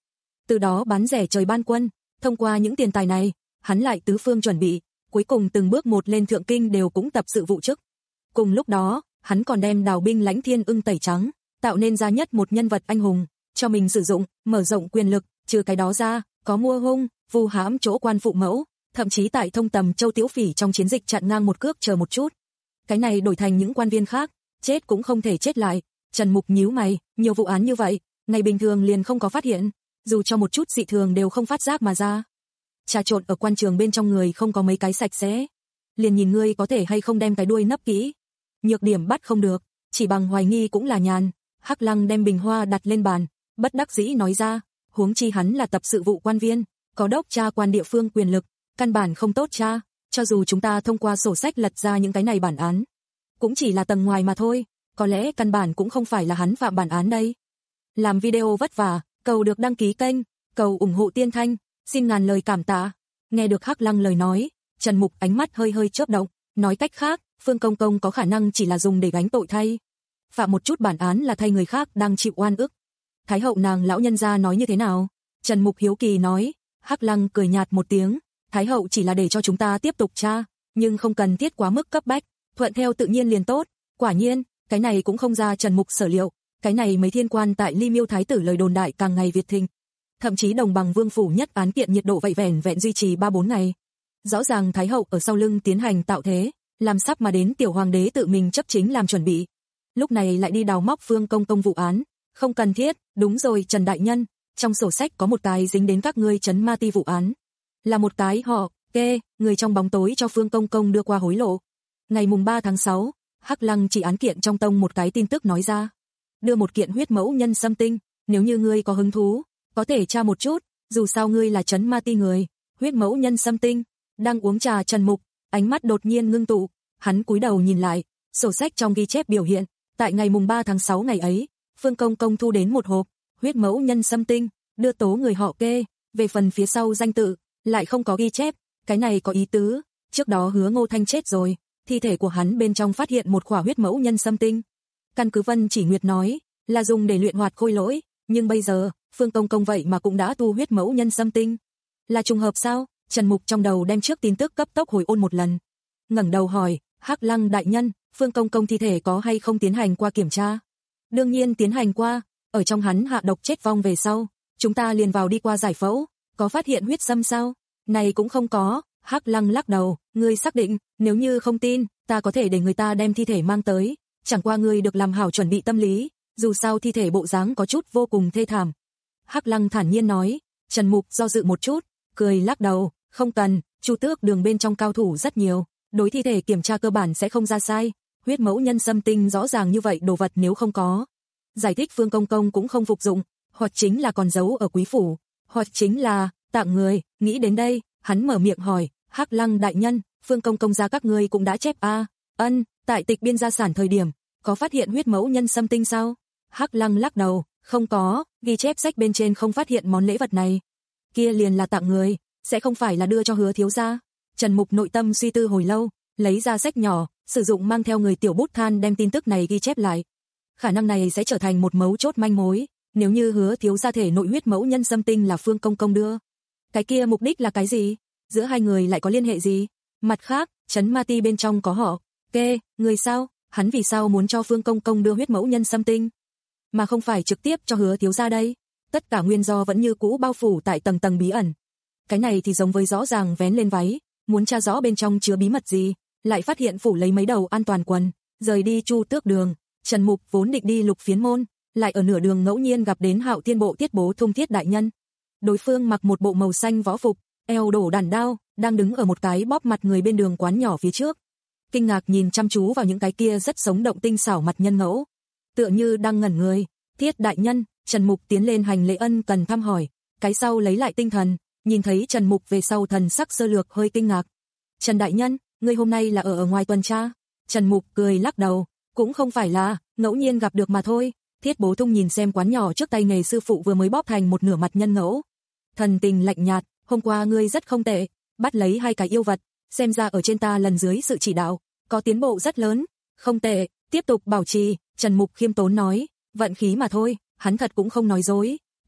Speaker 2: từ đó bán rẻ trời ban quân, thông qua những tiền tài này, hắn lại tứ phương chuẩn bị, cuối cùng từng bước một lên thượng kinh đều cũng tập sự vụ chức. Cùng lúc đó, hắn còn đem đào binh lãnh thiên ưng tẩy trắng, tạo nên ra nhất một nhân vật anh hùng, cho mình sử dụng, mở rộng quyền lực, trừ cái đó ra, có mua hung, vu hãm chỗ quan phụ mẫu, thậm chí tại Thông Tầm Châu Tiễu Phỉ trong chiến dịch chặn ngang một cước chờ một chút. Cái này đổi thành những quan viên khác, chết cũng không thể chết lại. Trần Mục nhíu mày, nhiều vụ án như vậy, ngày bình thường liền không có phát hiện, dù cho một chút dị thường đều không phát giác mà ra. Trà trộn ở quan trường bên trong người không có mấy cái sạch sẽ, liền nhìn ngươi có thể hay không đem cái đuôi nấp kỹ. Nhược điểm bắt không được, chỉ bằng hoài nghi cũng là nhàn. Hắc Lăng đem bình hoa đặt lên bàn, bất đắc dĩ nói ra, huống chi hắn là tập sự vụ quan viên, có đốc tra quan địa phương quyền lực, căn bản không tốt tra, cho dù chúng ta thông qua sổ sách lật ra những cái này bản án, cũng chỉ là tầng ngoài mà thôi, có lẽ căn bản cũng không phải là hắn phạm bản án đây. Làm video vất vả, cầu được đăng ký kênh, cầu ủng hộ Tiên Thanh, xin ngàn lời cảm tạ. Nghe được Hắc Lăng lời nói, Trần Mục ánh mắt hơi hơi chớp động, nói cách khác, Phương Công Công có khả năng chỉ là dùng để gánh tội thay. Phạm một chút bản án là thay người khác đang chịu oan ức. Thái hậu nàng lão nhân gia nói như thế nào? Trần Mục hiếu kỳ nói. Hắc Lăng cười nhạt một tiếng, Thái hậu chỉ là để cho chúng ta tiếp tục tra, nhưng không cần thiết quá mức cấp bách, thuận theo tự nhiên liền tốt. Quả nhiên, cái này cũng không ra Trần Mục sở liệu, cái này mấy thiên quan tại Ly Miêu thái tử lời đồn đại càng ngày việt thịnh. Thậm chí đồng bằng vương phủ nhất án kiện nhiệt độ vậy vẻn vẹn duy trì ba bốn ngày. Rõ ràng Thái hậu ở sau lưng tiến hành tạo thế, làm sắp mà đến tiểu hoàng đế tự mình chấp chính làm chuẩn bị. Lúc này lại đi đào móc Phương Công Công vụ án, không cần thiết. Đúng rồi Trần đại nhân, trong sổ sách có một cái dính đến các ngươi trấn Ma Ti vụ án, là một cái họ kê, người trong bóng tối cho Phương Công Công đưa qua hối lộ. Ngày mùng ba tháng sáu, Hắc Lăng chỉ án kiện trong tông một cái tin tức nói ra, đưa một kiện huyết mẫu nhân xâm tinh, nếu như ngươi có hứng thú, có thể tra một chút, dù sao ngươi là trấn Ma Ti người. Huyết mẫu nhân xâm tinh. Đang uống trà Trần Mục, ánh mắt đột nhiên ngưng tụ, hắn cúi đầu nhìn lại, sổ sách trong ghi chép biểu hiện, tại ngày mùng ba tháng sáu ngày ấy, Phương Công Công thu đến một hộp huyết mẫu nhân xâm tinh, đưa tố người họ kê, về phần phía sau danh tự lại không có ghi chép, cái này có ý tứ, trước đó Hứa Ngô Thanh chết rồi, thi thể của hắn bên trong phát hiện một khỏa huyết mẫu nhân xâm tinh. Căn cứ Vân Chỉ Nguyệt nói, là dùng để luyện hoạt khôi lỗi, nhưng bây giờ, Phương Công Công vậy mà cũng đã tu huyết mẫu nhân xâm tinh. Là trùng hợp sao? Trần Mục trong đầu đem trước tin tức cấp tốc hồi ôn một lần. Ngẩng đầu hỏi, Hắc Lăng đại nhân, Phương Công Công thi thể có hay không tiến hành qua kiểm tra? Đương nhiên tiến hành qua, ở trong hắn hạ độc chết vong về sau, chúng ta liền vào đi qua giải phẫu, có phát hiện huyết xâm sao? Này cũng không có. Hắc Lăng lắc đầu, ngươi xác định, nếu như không tin, ta có thể để người ta đem thi thể mang tới, chẳng qua ngươi được làm hảo chuẩn bị tâm lý, dù sao thi thể bộ dáng có chút vô cùng thê thảm. Hắc Lăng thản nhiên nói. Trần Mục do dự một chút, cười lắc đầu, không cần, Chu Tước Đường bên trong cao thủ rất nhiều, đối thi thể kiểm tra cơ bản sẽ không ra sai, huyết mẫu nhân xâm tinh rõ ràng như vậy đồ vật nếu không có, giải thích Phương Công Công cũng không phục dụng, hoặc chính là còn giấu ở quý phủ, hoặc chính là tặng người. Nghĩ đến đây, hắn mở miệng hỏi, Hắc Lăng đại nhân, Phương Công Công gia các ngươi cũng đã chép a? À? Ân, tại tịch biên gia sản thời điểm, có phát hiện huyết mẫu nhân xâm tinh sao? Hắc Lăng lắc đầu, không có, ghi chép sách bên trên không phát hiện món lễ vật này. Kia liền là tặng người, sẽ không phải là đưa cho Hứa thiếu gia. Trần Mục nội tâm suy tư hồi lâu, lấy ra sách nhỏ, sử dụng mang theo người tiểu bút than đem tin tức này ghi chép lại. Khả năng này sẽ trở thành một mấu chốt manh mối, nếu như Hứa thiếu gia thể nội huyết mẫu nhân xâm tinh là Phương Công Công đưa. Cái kia mục đích là cái gì? Giữa hai người lại có liên hệ gì? Mặt khác, trấn Ma Ti bên trong có họ kê, người sao? Hắn vì sao muốn cho Phương Công Công đưa huyết mẫu nhân xâm tinh, mà không phải trực tiếp cho Hứa thiếu gia đây? Tất cả nguyên do vẫn như cũ bao phủ tại tầng tầng bí ẩn. Cái này thì giống với rõ ràng vén lên váy, muốn tra rõ bên trong chứa bí mật gì, lại phát hiện phủ lấy mấy đầu an toàn quần, rời đi Chu Tước Đường. Trần Mục vốn định đi Lục Phiến môn, lại ở nửa đường ngẫu nhiên gặp đến Hạo Thiên Bộ Tiết Bố Thung Thiết đại nhân. Đối phương mặc một bộ màu xanh võ phục, eo đổ đàn đao, đang đứng ở một cái bóp mặt người bên đường quán nhỏ phía trước. Kinh ngạc nhìn chăm chú vào những cái kia rất sống động tinh xảo mặt nhân ngẫu, tựa như đang ngẩn người. Thiết đại nhân. Trần Mục tiến lên hành lễ ân cần thăm hỏi, cái sau lấy lại tinh thần, nhìn thấy Trần Mục về sau thần sắc sơ lược hơi kinh ngạc. Trần đại nhân, ngươi hôm nay là ở ở ngoài tuần tra? Trần Mục cười lắc đầu, cũng không phải là, ngẫu nhiên gặp được mà thôi. Thiết Bố Thung nhìn xem quán nhỏ trước tay nghề sư phụ vừa mới bóp thành một nửa mặt nhân ngẫu, thần tình lạnh nhạt, hôm qua ngươi rất không tệ, bắt lấy hai cái yêu vật, xem ra ở trên ta lần dưới sự chỉ đạo, có tiến bộ rất lớn. Không tệ, tiếp tục bảo trì. Trần Mục khiêm tốn nói, vận khí mà thôi. Hắn thật cũng không nói dối,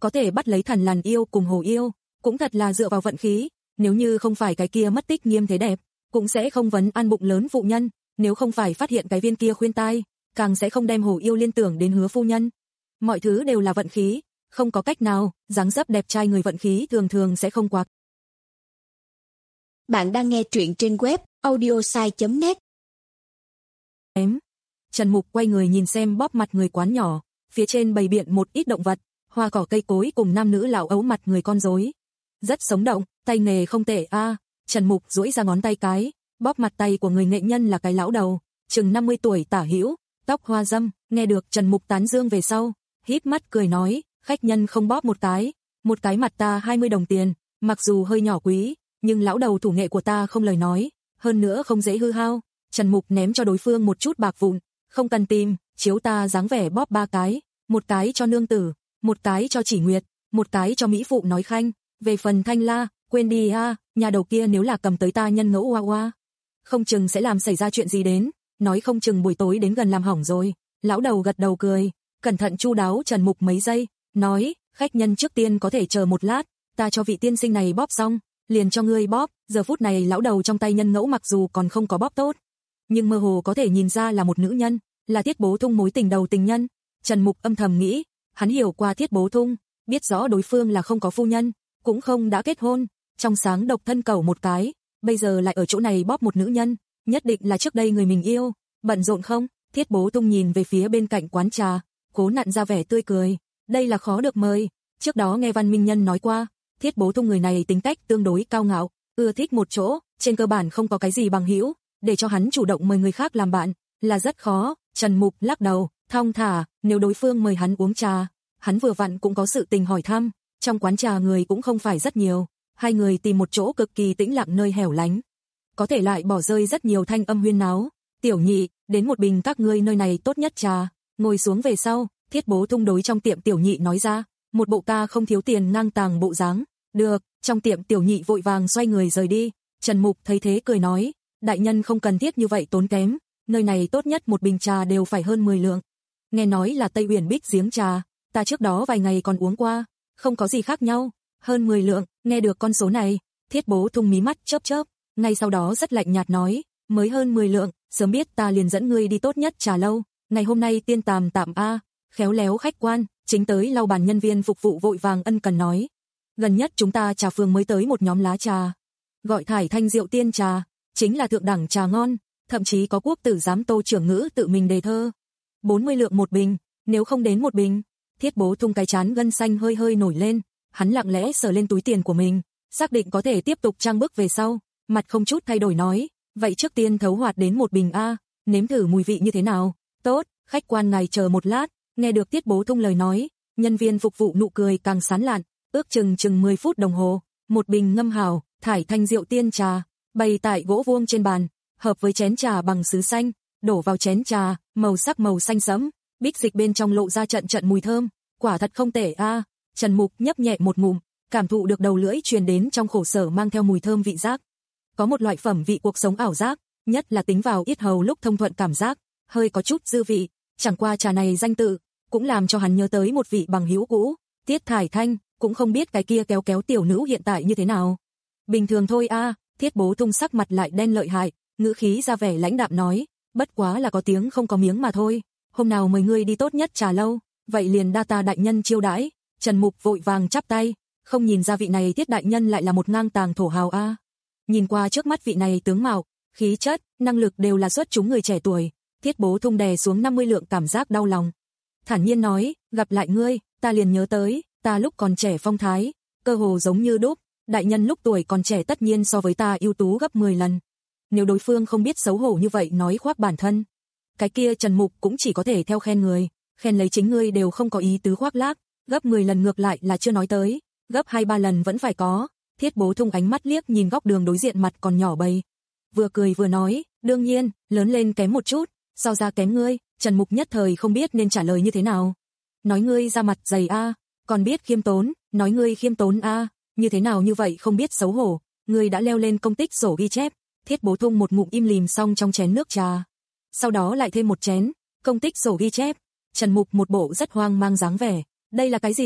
Speaker 2: có thể bắt lấy Thần Làn yêu cùng Hồ yêu, cũng thật là dựa vào vận khí, nếu như không phải cái kia mất tích Nghiêm Thế Đẹp, cũng sẽ không vấn ăn bụng lớn phụ nhân, nếu không phải phát hiện cái viên kia khuyên tai, càng sẽ không đem Hồ yêu liên tưởng đến Hứa phu nhân. Mọi thứ đều là vận khí, không có cách nào, dáng dấp đẹp trai người vận khí thường thường sẽ không quạc.
Speaker 3: Bạn đang nghe truyện trên web audiosai chấm net.
Speaker 2: Em. Trần Mục quay người nhìn xem bóp mặt người quán nhỏ, phía trên bày biện một ít động vật, hoa cỏ cây cối cùng nam nữ lão ấu mặt người con rối. Rất sống động, tay nghề không tệ a. À. Trần Mục duỗi ra ngón tay cái, bóp mặt tay của người nghệ nhân là cái lão đầu, chừng năm mươi tuổi tả hữu, tóc hoa râm, nghe được Trần Mục tán dương về sau, híp mắt cười nói, khách nhân không bóp một cái, một cái mặt ta hai mươi đồng tiền, mặc dù hơi nhỏ quý, nhưng lão đầu thủ nghệ của ta không lời nói, hơn nữa không dễ hư hao. Trần Mục ném cho đối phương một chút bạc vụn, không cần tìm, chiếu ta dáng vẻ bóp ba cái, một cái cho nương tử, một cái cho Chỉ Nguyệt, một cái cho mỹ phụ nói khanh, về phần Thanh La, quên đi a, à, nhà đầu kia nếu là cầm tới ta nhân ngẫu hoa hoa, không chừng sẽ làm xảy ra chuyện gì đến, nói không chừng buổi tối đến gần làm hỏng rồi. Lão đầu gật đầu cười, cẩn thận chu đáo Trần Mục mấy giây, nói, khách nhân trước tiên có thể chờ một lát, ta cho vị tiên sinh này bóp xong, liền cho ngươi bóp. Giờ phút này lão đầu trong tay nhân ngẫu mặc dù còn không có bóp tốt, nhưng mơ hồ có thể nhìn ra là một nữ nhân, là Thiết Bố Thung mối tình đầu tình nhân. Trần Mục âm thầm nghĩ, hắn hiểu qua Thiết Bố Thung, biết rõ đối phương là không có phu nhân, cũng không đã kết hôn, trong sáng độc thân cầu một cái, bây giờ lại ở chỗ này bóp một nữ nhân, nhất định là trước đây người mình yêu. Bận rộn không? Thiết Bố Thung nhìn về phía bên cạnh quán trà, cố nặn ra vẻ tươi cười, đây là khó được mời, trước đó nghe Văn Minh Nhân nói qua, Thiết Bố Thung người này tính cách tương đối cao ngạo, ưa thích một chỗ, trên cơ bản không có cái gì bằng hữu, để cho hắn chủ động mời người khác làm bạn là rất khó. Trần Mục lắc đầu, thong thả, nếu đối phương mời hắn uống trà, hắn vừa vặn cũng có sự tình hỏi thăm, trong quán trà người cũng không phải rất nhiều, hai người tìm một chỗ cực kỳ tĩnh lặng nơi hẻo lánh, có thể lại bỏ rơi rất nhiều thanh âm huyên náo. Tiểu Nhị, đến một bình các ngươi nơi này tốt nhất trà. Ngồi xuống về sau, Thiết Bố Thung đối trong tiệm Tiểu Nhị nói ra, một bộ ca không thiếu tiền ngang tàng bộ dáng. Được, trong tiệm Tiểu Nhị vội vàng xoay người rời đi. Trần Mục thấy thế cười nói, đại nhân không cần thiết như vậy tốn kém, nơi này tốt nhất một bình trà đều phải hơn mười lượng. Nghe nói là Tây Uyển Bích giếng trà, ta trước đó vài ngày còn uống qua, không có gì khác nhau, hơn mười lượng. Nghe được con số này, Thiết Bố Thung mí mắt chớp chớp, ngay sau đó rất lạnh nhạt nói, mới hơn mười lượng, sớm biết ta liền dẫn ngươi đi tốt nhất trà lâu, ngày hôm nay tiên tàm tạm a. Khéo léo khách quan, chính tới lau bàn nhân viên phục vụ vội vàng ân cần nói, gần nhất chúng ta trà phường mới tới một nhóm lá trà, gọi Thải Thanh Diệu Tiên trà, chính là thượng đẳng trà ngon, thậm chí có quốc tử giám Tô trưởng ngữ tự mình đề thơ, bốn mươi lượng một bình, nếu không đến một bình. Thiết Bố Thung cái chán gân xanh hơi hơi nổi lên, hắn lặng lẽ sờ lên túi tiền của mình, xác định có thể tiếp tục trang bước về sau, mặt không chút thay đổi nói, vậy trước tiên thấu hoạt đến một bình a, nếm thử mùi vị như thế nào. Tốt, khách quan ngài chờ một lát. Nghe được Thiết Bố Thung lời nói, nhân viên phục vụ nụ cười càng sán lạn, ước chừng chừng mười phút đồng hồ, một bình ngâm hảo, Thải Thanh Diệu Tiên trà, bày tại gỗ vuông trên bàn, hợp với chén trà bằng sứ xanh, đổ vào chén trà, màu sắc màu xanh sẫm, bích dịch bên trong lộ ra trận trận mùi thơm, quả thật không tệ a. À. Trần Mục nhấp nhẹ một ngụm, cảm thụ được đầu lưỡi truyền đến trong khổ sở mang theo mùi thơm vị giác. Có một loại phẩm vị cuộc sống ảo giác, nhất là tính vào yết hầu lúc thông thuận cảm giác, hơi có chút dư vị, chẳng qua trà này danh tự cũng làm cho hắn nhớ tới một vị bằng hữu cũ, Tiết Thải Thanh, cũng không biết cái kia kéo kéo tiểu nữ hiện tại như thế nào. Bình thường thôi a. À. Thiết Bố Thung sắc mặt lại đen lợi hại, ngữ khí ra vẻ lãnh đạm nói, bất quá là có tiếng không có miếng mà thôi, hôm nào mời ngươi đi tốt nhất trà lâu, vậy liền đa ta đại nhân chiêu đãi. Trần Mục vội vàng chắp tay, không nhìn ra vị này Thiết đại nhân lại là một ngang tàng thổ hào a. À. Nhìn qua trước mắt vị này tướng mạo, khí chất, năng lực đều là xuất chúng người trẻ tuổi, Thiết Bố Thung đè xuống năm mươi lượng cảm giác đau lòng. Thản nhiên nói, gặp lại ngươi, ta liền nhớ tới, ta lúc còn trẻ phong thái, cơ hồ giống như đúc, đại nhân lúc tuổi còn trẻ tất nhiên so với ta ưu tú gấp mười lần. Nếu đối phương không biết xấu hổ như vậy nói khoác bản thân, cái kia Trần Mục cũng chỉ có thể theo khen người, khen lấy chính ngươi đều không có ý tứ khoác lác, gấp mười lần ngược lại là chưa nói tới, gấp hai ba lần vẫn phải có. Thiết Bố Thung ánh mắt liếc nhìn góc đường đối diện mặt còn nhỏ bầy, vừa cười vừa nói, đương nhiên, lớn lên kém một chút, so ra kém ngươi. Trần Mục nhất thời không biết nên trả lời như thế nào. Nói ngươi ra mặt dày a, à, còn biết khiêm tốn, nói ngươi khiêm tốn a, à, như thế nào như vậy không biết xấu hổ, ngươi đã leo lên công tích sổ ghi chép. Thiết Bố Thung một ngụm im lìm xong trong chén nước trà, sau đó lại thêm một chén, công tích sổ ghi chép. Trần Mục một bộ rất hoang mang dáng vẻ, đây là cái gì?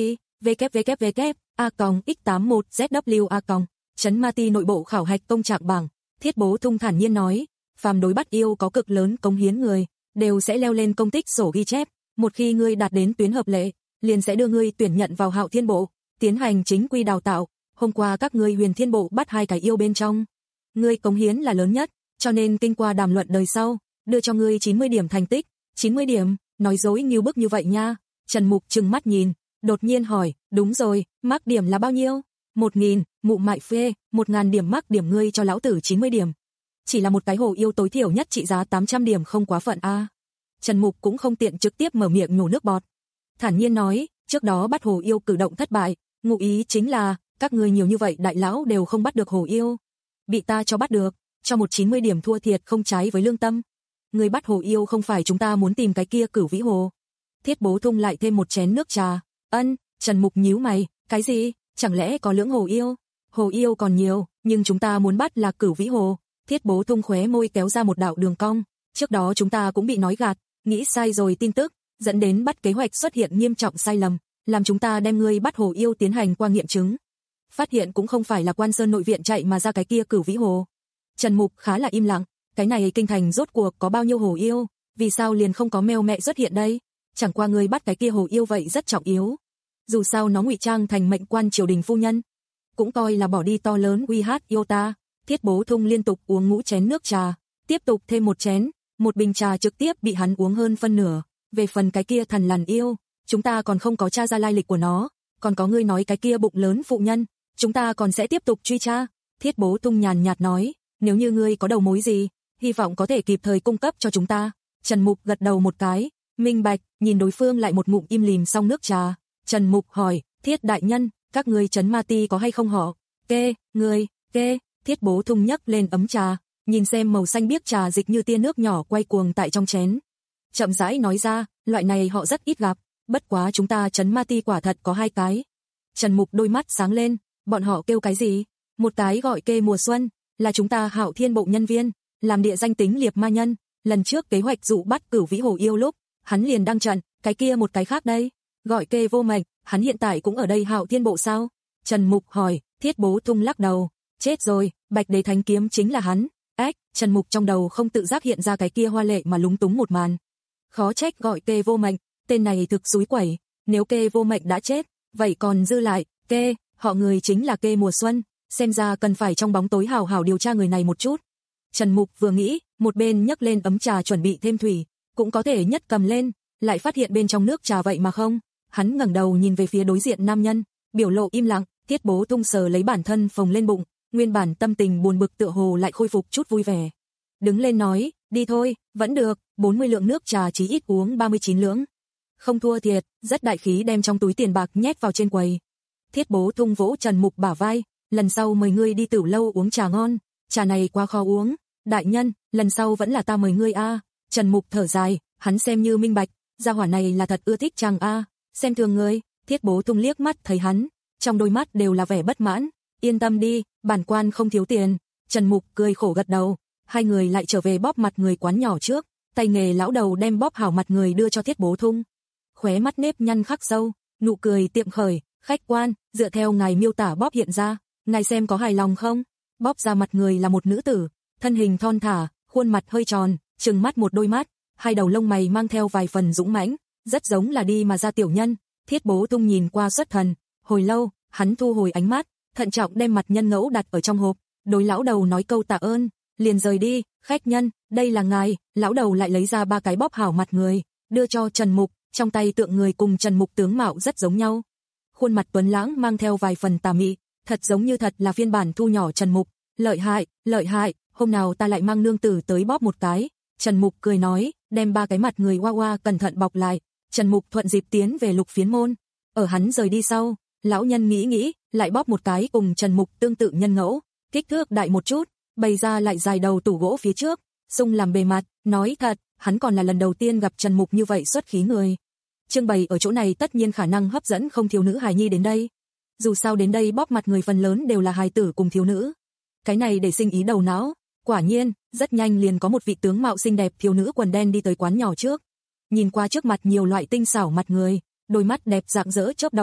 Speaker 2: www a x tám một z w a Trấn Ma Ti nội bộ khảo hạch công trạng bảng. Thiết Bố Thung thản nhiên nói, phàm đối bắt yêu có cực lớn cống hiến người, đều sẽ leo lên công tích sổ ghi chép, một khi ngươi đạt đến tuyến hợp lệ, liền sẽ đưa ngươi tuyển nhận vào Hạo Thiên Bộ, tiến hành chính quy đào tạo. Hôm qua các ngươi Huyền Thiên Bộ bắt hai cái yêu bên trong, ngươi cống hiến là lớn nhất, cho nên kinh qua đàm luận đời sau, đưa cho ngươi chín mươi điểm thành tích. chín mươi điểm, nói dối như bức như vậy nha. Trần Mục trừng mắt nhìn, đột nhiên hỏi, đúng rồi, mắc điểm là bao nhiêu? Một nghìn, mụ mại phê, một ngàn điểm mắc điểm ngươi cho lão tử chín mươi điểm. Chỉ là một cái hồ yêu tối thiểu nhất trị giá tám trăm điểm không quá phận a. À. Trần Mục cũng không tiện trực tiếp mở miệng nhổ nước bọt. Thản nhiên nói, trước đó bắt hồ yêu cử động thất bại, ngụ ý chính là, các ngươi nhiều như vậy đại lão đều không bắt được hồ yêu. Bị ta cho bắt được, cho một chín mươi điểm thua thiệt không trái với lương tâm. Người bắt hồ yêu không phải chúng ta muốn tìm cái kia Cửu Vĩ Hồ. Thiết Bố Thung lại thêm một chén nước trà. Ân, Trần Mục nhíu mày, cái gì? Chẳng lẽ có lưỡng hồ yêu? Hồ yêu còn nhiều, nhưng chúng ta muốn bắt là Cửu Vĩ Hồ. Thiết Bố Thung khóe môi kéo ra một đạo đường cong. Trước đó chúng ta cũng bị nói gạt, nghĩ sai rồi tin tức, dẫn đến bắt kế hoạch xuất hiện nghiêm trọng sai lầm, làm chúng ta đem ngươi bắt hồ yêu tiến hành qua nghiệm chứng. Phát hiện cũng không phải là Quan Sơn nội viện chạy mà ra cái kia Cửu Vĩ Hồ. Trần Mục khá là im lặng, cái này kinh thành rốt cuộc có bao nhiêu hồ yêu, vì sao liền không có mèo mẹ xuất hiện đây? Chẳng qua ngươi bắt cái kia hồ yêu vậy rất trọng yếu. Dù sao nó ngụy trang thành mệnh quan triều đình phu nhân, cũng coi là bỏ đi to lớn uy hát yêu ta. Thiết Bố Thung liên tục uống ngũ chén nước trà, tiếp tục thêm một chén, một bình trà trực tiếp bị hắn uống hơn phân nửa. Về phần cái kia thần lằn yêu, chúng ta còn không có tra ra lai lịch của nó, còn có ngươi nói cái kia bụng lớn phụ nhân, chúng ta còn sẽ tiếp tục truy tra. Thiết Bố Thung nhàn nhạt nói, nếu như ngươi có đầu mối gì, hy vọng có thể kịp thời cung cấp cho chúng ta. Trần Mục gật đầu một cái, minh bạch, nhìn đối phương lại một ngụm im lìm xong nước trà. Trần Mục hỏi, Thiết đại nhân, các ngươi Trấn Ma Ti có hay không họ? Kê, ngươi, kê. Thiết Bố Thung nhấc lên ấm trà, nhìn xem màu xanh biếc trà dịch như tia nước nhỏ quay cuồng tại trong chén. Chậm rãi nói ra, loại này họ rất ít gặp, bất quá chúng ta Trấn Ma Ti quả thật có hai cái. Trần Mục đôi mắt sáng lên, bọn họ kêu cái gì? Một cái gọi Kê Mùa Xuân, là chúng ta Hạo Thiên Bộ nhân viên, làm địa danh tính liệp ma nhân, lần trước kế hoạch dụ bắt Cửu Vĩ Hồ yêu lúc, hắn liền đăng trận, cái kia một cái khác đây, gọi Kê Vô Mệnh, hắn hiện tại cũng ở đây Hạo Thiên Bộ sao? Trần Mục hỏi. Thiết Bố Thung lắc đầu, chết rồi, Bạch Đế Thánh Kiếm chính là hắn. Ách, Trần Mục trong đầu không tự giác hiện ra cái kia hoa lệ mà lúng túng một màn. Khó trách gọi Kê Vô Mệnh, tên này thực xúi quẩy, nếu Kê Vô Mệnh đã chết, vậy còn dư lại, Kê, họ người chính là Kê Mùa Xuân, xem ra cần phải trong bóng tối hào hào điều tra người này một chút. Trần Mục vừa nghĩ, một bên nhấc lên ấm trà chuẩn bị thêm thủy, cũng có thể nhất cầm lên, lại phát hiện bên trong nước trà vậy mà không. Hắn ngẩng đầu nhìn về phía đối diện nam nhân, biểu lộ im lặng. Thiết Bố Thung sờ lấy bản thân phồng lên bụng, nguyên bản tâm tình buồn bực tựa hồ lại khôi phục chút vui vẻ. Đứng lên nói, đi thôi, vẫn được, bốn mươi lượng nước trà chí ít uống ba mươi chín lưỡng. Không thua thiệt, rất đại khí đem trong túi tiền bạc nhét vào trên quầy. Thiết Bố Thung vỗ Trần Mục bả vai, lần sau mời ngươi đi Tửu lâu uống trà ngon, trà này quá khó uống, đại nhân, lần sau vẫn là ta mời ngươi a. À. Trần Mục thở dài, hắn xem như minh bạch, gia hỏa này là thật ưa thích chàng a, à. Xem thường ngươi. Thiết Bố Thung liếc mắt thấy hắn, trong đôi mắt đều là vẻ bất mãn. Yên tâm đi, bản quan không thiếu tiền. Trần Mục cười khổ gật đầu. Hai người lại trở về bóp mặt người quán nhỏ trước, tay nghề lão đầu đem bóp hảo mặt người đưa cho Thiết Bố Thung. Khóe mắt nếp nhăn khắc sâu, nụ cười tiệm khởi, khách quan, dựa theo ngài miêu tả bóp hiện ra, ngài xem có hài lòng không? Bóp ra mặt người là một nữ tử, thân hình thon thả, khuôn mặt hơi tròn, trừng mắt một đôi mắt, hai đầu lông mày mang theo vài phần dũng mãnh, rất giống là đi mà ra tiểu nhân. Thiết Bố Thung nhìn qua xuất thần, hồi lâu, hắn thu hồi ánh mắt, thận trọng đem mặt nhân ngẫu đặt ở trong hộp, đối lão đầu nói câu tạ ơn, liền rời đi. Khách nhân, đây là ngài. Lão đầu lại lấy ra ba cái bóp hảo mặt người, đưa cho Trần Mục, trong tay tượng người cùng Trần Mục tướng mạo rất giống nhau. Khuôn mặt tuấn lãng mang theo vài phần tà mị, thật giống như thật là phiên bản thu nhỏ Trần Mục. Lợi hại, lợi hại, hôm nào ta lại mang nương tử tới bóp một cái. Trần Mục cười nói, đem ba cái mặt người hoa hoa cẩn thận bọc lại. Trần Mục thuận dịp tiến về Lục Phiến môn. Ở hắn rời đi sau, lão nhân nghĩ nghĩ, lại bóp một cái cùng Trần Mục tương tự nhân ngẫu, kích thước đại một chút, bày ra lại dài đầu tủ gỗ phía trước, xung làm bề mặt. Nói thật, hắn còn là lần đầu tiên gặp Trần Mục như vậy xuất khí người. Trưng bày ở chỗ này tất nhiên khả năng hấp dẫn không thiếu nữ hài nhi đến đây. Dù sao đến đây bóp mặt người phần lớn đều là hài tử cùng thiếu nữ. Cái này để sinh ý đầu não. Quả nhiên, rất nhanh liền có một vị tướng mạo xinh đẹp thiếu nữ quần đen đi tới quán nhỏ trước. Nhìn qua trước mặt nhiều loại tinh xảo mặt người, đôi mắt đẹp rạng rỡ chớp động,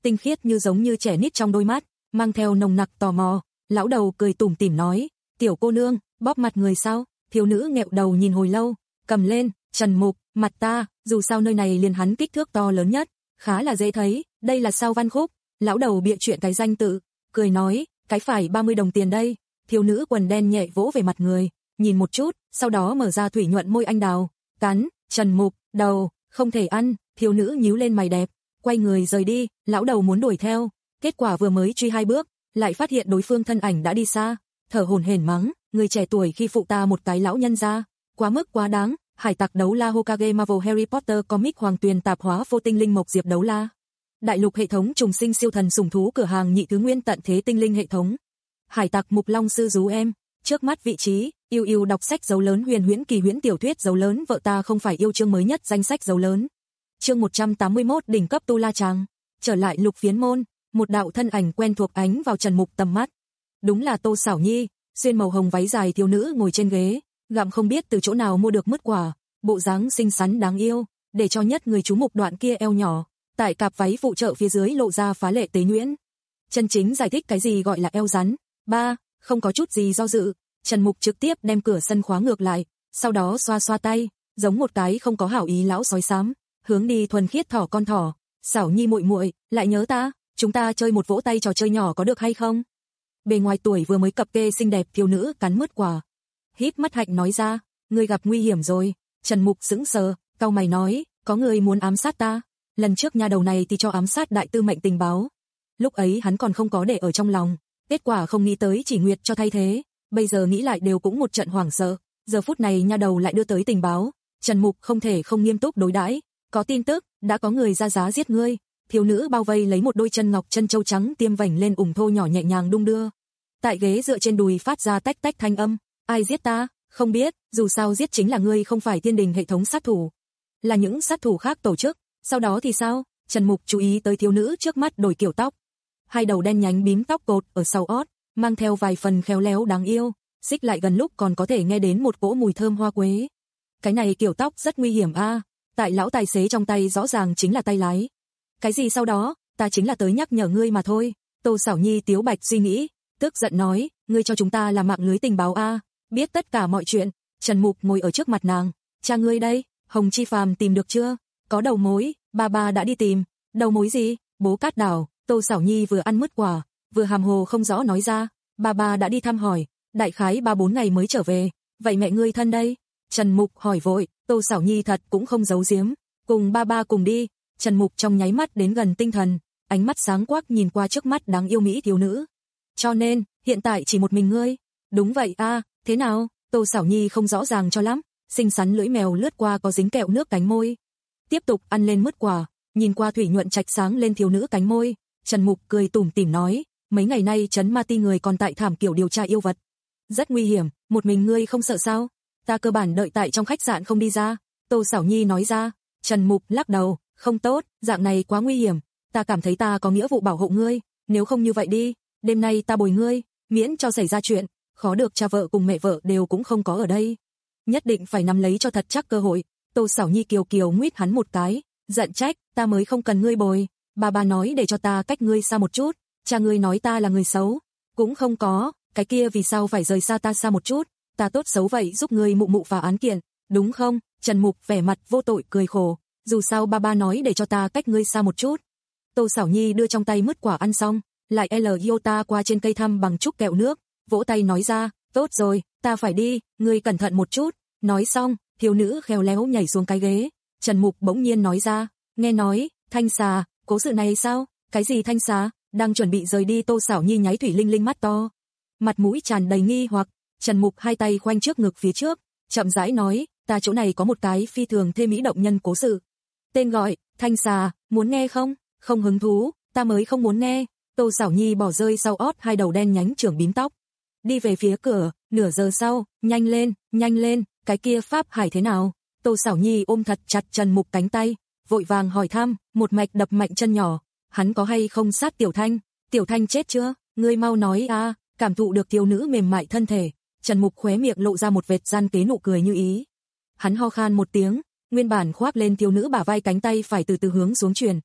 Speaker 2: tinh khiết như giống như trẻ nít trong đôi mắt, mang theo nồng nặc tò mò. Lão đầu cười tủm tỉm nói, tiểu cô nương, bóp mặt người sao? Thiếu nữ nghẹo đầu nhìn hồi lâu, cầm lên, Trần Mục, mặt ta, dù sao nơi này liền hắn kích thước to lớn nhất, khá là dễ thấy, đây là sao văn khúc. Lão đầu bịa chuyện cái danh tự, cười nói, cái phải ba mươi đồng tiền đây. Thiếu nữ quần đen nhẹ vỗ về mặt người, nhìn một chút, sau đó mở ra thủy nhuận môi anh đào, cắn, Trần Mục, đầu, không thể ăn. Thiếu nữ nhíu lên mày đẹp, quay người rời đi. Lão đầu muốn đuổi theo, kết quả vừa mới truy hai bước, lại phát hiện đối phương thân ảnh đã đi xa, thở hổn hển mắng, người trẻ tuổi khi phụ ta một cái lão nhân ra, quá mức quá đáng. Hải tặc đấu la Hokage Marvel Harry Potter Comic Hoàng Tuyền tạp hóa vô tinh linh mộc diệp đấu la. Đại lục hệ thống trùng sinh siêu thần sủng thú cửa hàng nhị thứ nguyên tận thế tinh linh hệ thống. Hải tặc mục long sư rú em, trước mắt vị trí, yêu yêu đọc sách dấu lớn huyền huyễn kỳ huyễn tiểu thuyết dấu lớn vợ ta không phải yêu chương mới nhất danh sách dấu lớn. Chương một trăm tám mươi mốt đỉnh cấp tu la tràng, trở lại lục phiến môn, một đạo thân ảnh quen thuộc ánh vào Trần Mục tầm mắt. Đúng là Tô Sảo Nhi, xuyên màu hồng váy dài thiếu nữ ngồi trên ghế, gặm không biết từ chỗ nào mua được mứt quả, bộ dáng xinh xắn đáng yêu, để cho nhất người chú mục đoạn kia eo nhỏ, tại cạp váy phụ trợ phía dưới lộ ra phá lệ tế nhuyễn. Chân chính giải thích cái gì gọi là eo rắn. Ba, không có chút gì do dự, Trần Mục trực tiếp đem cửa sân khóa ngược lại, sau đó xoa xoa tay, giống một cái không có hảo ý lão sói xám, hướng đi thuần khiết thỏ con thỏ. Sảo Nhi muội muội, lại nhớ ta, chúng ta chơi một vỗ tay trò chơi nhỏ có được hay không? Bề ngoài tuổi vừa mới cập kê xinh đẹp thiếu nữ cắn mứt quả, híp mắt hạnh nói ra, ngươi gặp nguy hiểm rồi. Trần Mục sững sờ, cau mày nói, có người muốn ám sát ta. Lần trước nha đầu này thì cho ám sát đại tư mệnh tình báo. Lúc ấy hắn còn không có để ở trong lòng, kết quả không nghĩ tới chỉ Nguyệt cho thay thế, bây giờ nghĩ lại đều cũng một trận hoảng sợ. Giờ phút này nha đầu lại đưa tới tình báo, Trần Mục không thể không nghiêm túc đối đãi. Có tin tức, đã có người ra giá giết ngươi. Thiếu nữ bao vây lấy một đôi chân ngọc chân châu trắng tiêm vành lên ủng thô nhỏ nhẹ nhàng đung đưa. Tại ghế dựa trên đùi phát ra tách tách thanh âm, ai giết ta? Không biết, dù sao giết chính là ngươi, không phải thiên đình hệ thống sát thủ, là những sát thủ khác tổ chức. Sau đó thì sao? Trần Mục chú ý tới thiếu nữ trước mắt đổi kiểu tóc, hai đầu đen nhánh bím tóc cột ở sau ót, mang theo vài phần khéo léo đáng yêu, xích lại gần lúc còn có thể nghe đến một cỗ mùi thơm hoa quế. Cái này kiểu tóc rất nguy hiểm a, à. Tại lão tài xế trong tay rõ ràng chính là tay lái. Cái gì sau đó, ta chính là tới nhắc nhở ngươi mà thôi. Tô Sảo Nhi tiếu bạch suy nghĩ, tức giận nói, ngươi cho chúng ta là mạng lưới tình báo a, à. Biết tất cả mọi chuyện. Trần Mục ngồi ở trước mặt nàng, cha ngươi đây, Hồng Chi Phàm tìm được chưa? Có đầu mối, ba ba đã đi tìm. Đầu mối gì? Bố Cát Đảo. Tô Sảo Nhi vừa ăn mứt quả, vừa hàm hồ không rõ nói ra, ba ba đã đi thăm hỏi, đại khái ba bốn ngày mới trở về. Vậy mẹ ngươi thân đây? Trần Mục hỏi vội. Tô Sảo Nhi thật cũng không giấu giếm, cùng ba ba cùng đi. Trần Mục trong nháy mắt đến gần tinh thần, ánh mắt sáng quắc nhìn qua trước mắt đáng yêu mỹ thiếu nữ. Cho nên, hiện tại chỉ một mình ngươi? Đúng vậy a, à, thế nào? Tô Sảo Nhi không rõ ràng cho lắm, xinh xắn lưỡi mèo lướt qua có dính kẹo nước cánh môi. Tiếp tục ăn lên mứt quả, nhìn qua thủy nhuận trạch sáng lên thiếu nữ cánh môi, Trần Mục cười tủm tỉm nói, mấy ngày nay trấn Ma Ti người còn tại thảm kiểu điều tra yêu vật. Rất nguy hiểm, một mình ngươi không sợ sao? Ta cơ bản đợi tại trong khách sạn không đi ra. Tô Sảo Nhi nói ra. Trần Mục lắc đầu, không tốt, dạng này quá nguy hiểm, ta cảm thấy ta có nghĩa vụ bảo hộ ngươi, nếu không như vậy đi, đêm nay ta bồi ngươi, miễn cho xảy ra chuyện, khó được cha vợ cùng mẹ vợ đều cũng không có ở đây. Nhất định phải nắm lấy cho thật chắc cơ hội. Tô Sảo Nhi kiều kiều nguyết hắn một cái, giận trách, ta mới không cần ngươi bồi, bà bà nói để cho ta cách ngươi xa một chút, cha ngươi nói ta là người xấu, cũng không có, cái kia vì sao phải rời xa ta xa một chút, ta tốt xấu vậy giúp ngươi mụ mụ vào án kiện, đúng không? Trần Mục vẻ mặt vô tội cười khổ, dù sao ba ba nói để cho ta cách ngươi xa một chút. Tô Sảo Nhi đưa trong tay mứt quả ăn xong, lại L Iota qua trên cây thăm bằng chút kẹo nước, vỗ tay nói ra, tốt rồi, ta phải đi, ngươi cẩn thận một chút. Nói xong, thiếu nữ khéo léo nhảy xuống cái ghế. Trần Mục bỗng nhiên nói ra, nghe nói, thanh xà, cố sự này sao? Cái gì thanh xà? Đang chuẩn bị rời đi. Tô Sảo Nhi nháy thủy linh linh mắt to, mặt mũi tràn đầy nghi hoặc. Trần Mục hai tay khoanh trước ngực phía trước, chậm rãi nói, ta chỗ này có một cái phi thường thê mỹ động nhân cố sự. Tên gọi, thanh xà, muốn nghe không? Không hứng thú, ta mới không muốn nghe. Tô Sảo Nhi bỏ rơi sau ót hai đầu đen nhánh trưởng bím tóc, đi về phía cửa. Nửa giờ sau, nhanh lên, nhanh lên, cái kia Pháp Hải thế nào? Tô Sảo Nhi ôm thật chặt Trần Mục cánh tay, vội vàng hỏi thăm, một mạch đập mạnh chân nhỏ, hắn có hay không sát Tiểu Thanh? Tiểu Thanh chết chưa? Ngươi mau nói a. À. Cảm thụ được thiếu nữ mềm mại thân thể, Trần Mục khóe miệng lộ ra một vệt gian kế nụ cười như ý. Hắn ho khan một tiếng, nguyên bản khoác lên thiếu nữ bả vai cánh tay phải từ từ hướng xuống truyền